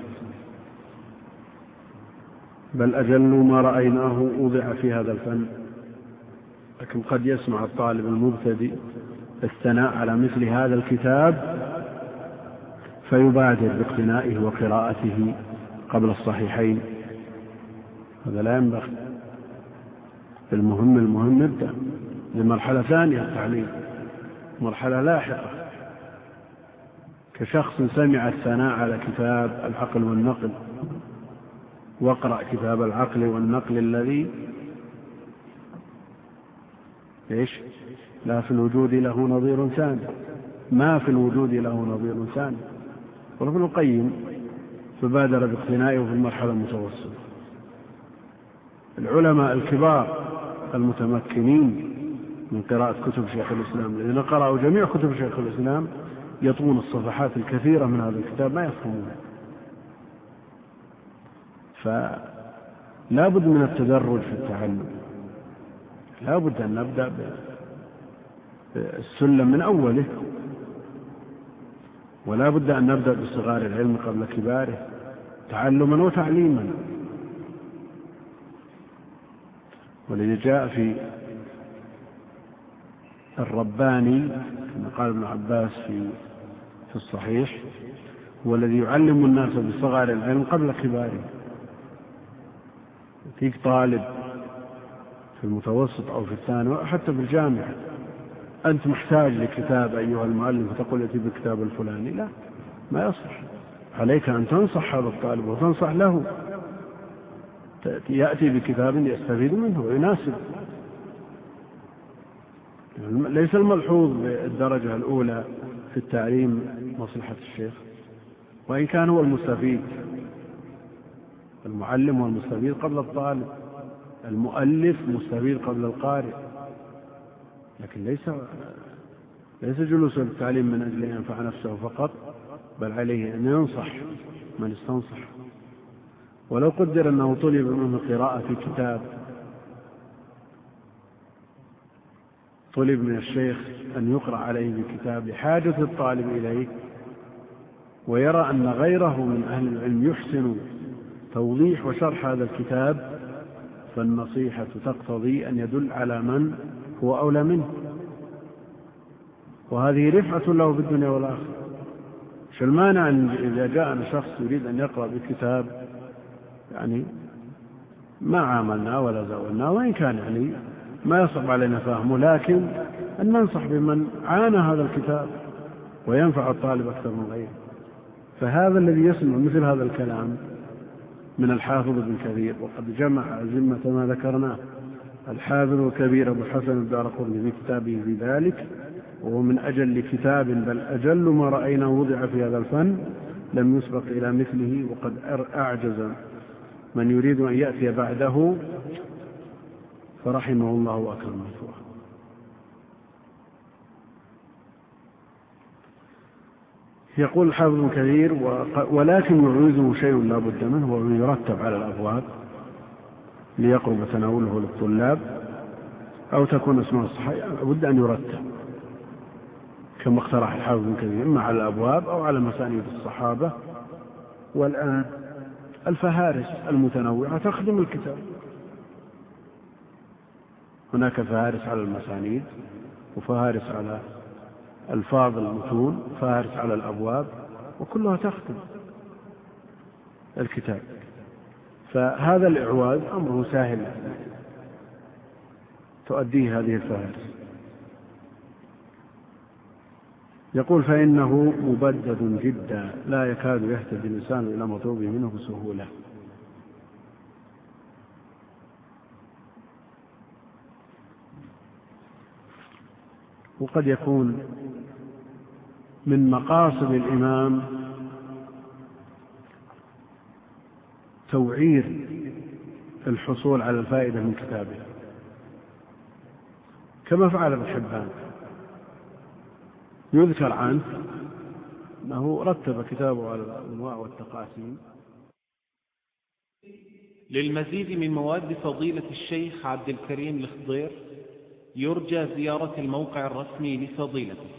بل أجل ما رأيناه وضع في هذا الفن. لكن قد يسمع الطالب المبتدئ الثناء على مثل هذا الكتاب فيبادر باقتنائه وقراءته قبل الصحيحين، هذا لا ينبغي. المهم نبدأ لمرحلة ثانية، التعليم مرحلة لاحقة، كشخص سمع الثناء على كتاب العقل والنقل، واقرأ كتاب العقل والنقل الذي لا في الوجود له نظير ثاني، ما في الوجود له نظير ثاني. وابن القيم فبادر باقتنائه في المرحلة المتوسطة. العلماء الكبار المتمكنين من قراءة كتب شيخ الإسلام الذين قرأوا جميع كتب شيخ الإسلام يطون الصفحات الكثيرة من هذا الكتاب ما يفهمون، لا بد من التدرج في التعلم، لا بد أن نبدأ بالسلم من أوله، ولا بد أن نبدأ بصغار العلم قبل كباره تعلما وتعليما. ولذا جاء في الرباني كما قال ابن عباس في الصحيح: هو الذي يعلم الناس بصغار العلم قبل كباره. فيك طالب في المتوسط أو في الثانوي حتى في الجامعة، أنت محتاج لكتاب أيها المعلم فتقول يأتي بالكتاب الفلاني، لا، ما يصح. عليك أن تنصح هذا الطالب وتنصح له، يأتي بكتاب يستفيد منه ويناسب. ليس الملحوظ بالدرجة الأولى في التعليم مصلحة الشيخ، وإن كان هو المستفيد. المعلم هو المستفيد قبل الطالب، المؤلف مستفيد قبل القارئ، لكن ليس جلوس التعليم من أجل أن ينفع نفسه فقط، بل عليه أن ينصح من استنصح. ولو قدر أنه طلب منه قراءة في كتاب، طلب من الشيخ أن يقرأ عليه بكتاب لحاجة الطالب إليه، ويرى أن غيره من أهل العلم يحسن توضيح وشرح هذا الكتاب، فالنصيحة تقتضي أن يدل على من هو أولى منه، وهذه رفعة له في الدنيا والآخرة. شو المانع أن إذا جاءنا شخص يريد أن يقرأ بكتاب يعني ما عاملنا ولا زولنا، وإن كان ما يصعب علينا فهمه، لكن أن ننصح بمن عانى هذا الكتاب وينفع الطالب أكثر من غيره. فهذا الذي يسمع مثل هذا الكلام من الحافظ ابن كثير، وقد جمع زمة ما ذكرناه الحافظ الكبير أبو الحسن الدارقطني في كتابه في ذلك، وهو من أجل كتاب بل أجل ما رأينا وضع في هذا الفن، لم يسبق إلى مثله، وقد أعجز من يريد أن يأتي بعده، فرحمه الله وأكرمه. يقول الحافظ ابن كثير: ولكن يعوزه شيء لا بد منه، وهو يرتب على الأبواب ليقرب تناوله للطلاب، أو تكون اسمه الصحيح، بد أن يرتب كما اقترح الحافظ ابن كثير، إما على الأبواب أو على مسانيد الصحابة. والآن الفهارس المتنوعة تخدم الكتاب، هناك فهارس على المسانيد، وفهارس على الفاظ المتون، فهارس على الأبواب، وكلها تخدم الكتاب. فهذا الإعواز أمره سهل تؤديه هذه الفهارس. يقول: فإنه مبدد جدا لا يكاد يهتدي الإنسان إلى مطلوبه منه بسهولة. وقد يكون من مقاصد الإمام توعير الحصول على الفائدة من كتابه، كما فعل ابن حبان. يذكر عنه أنه رتب كتابه على الأنواع والتقاسيم. للمزيد من مواد فضيلة الشيخ عبد الكريم الخضير يرجى زيارة الموقع الرسمي لفضيلته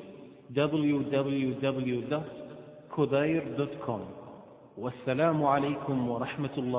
www.khudair.com. والسلام عليكم ورحمة الله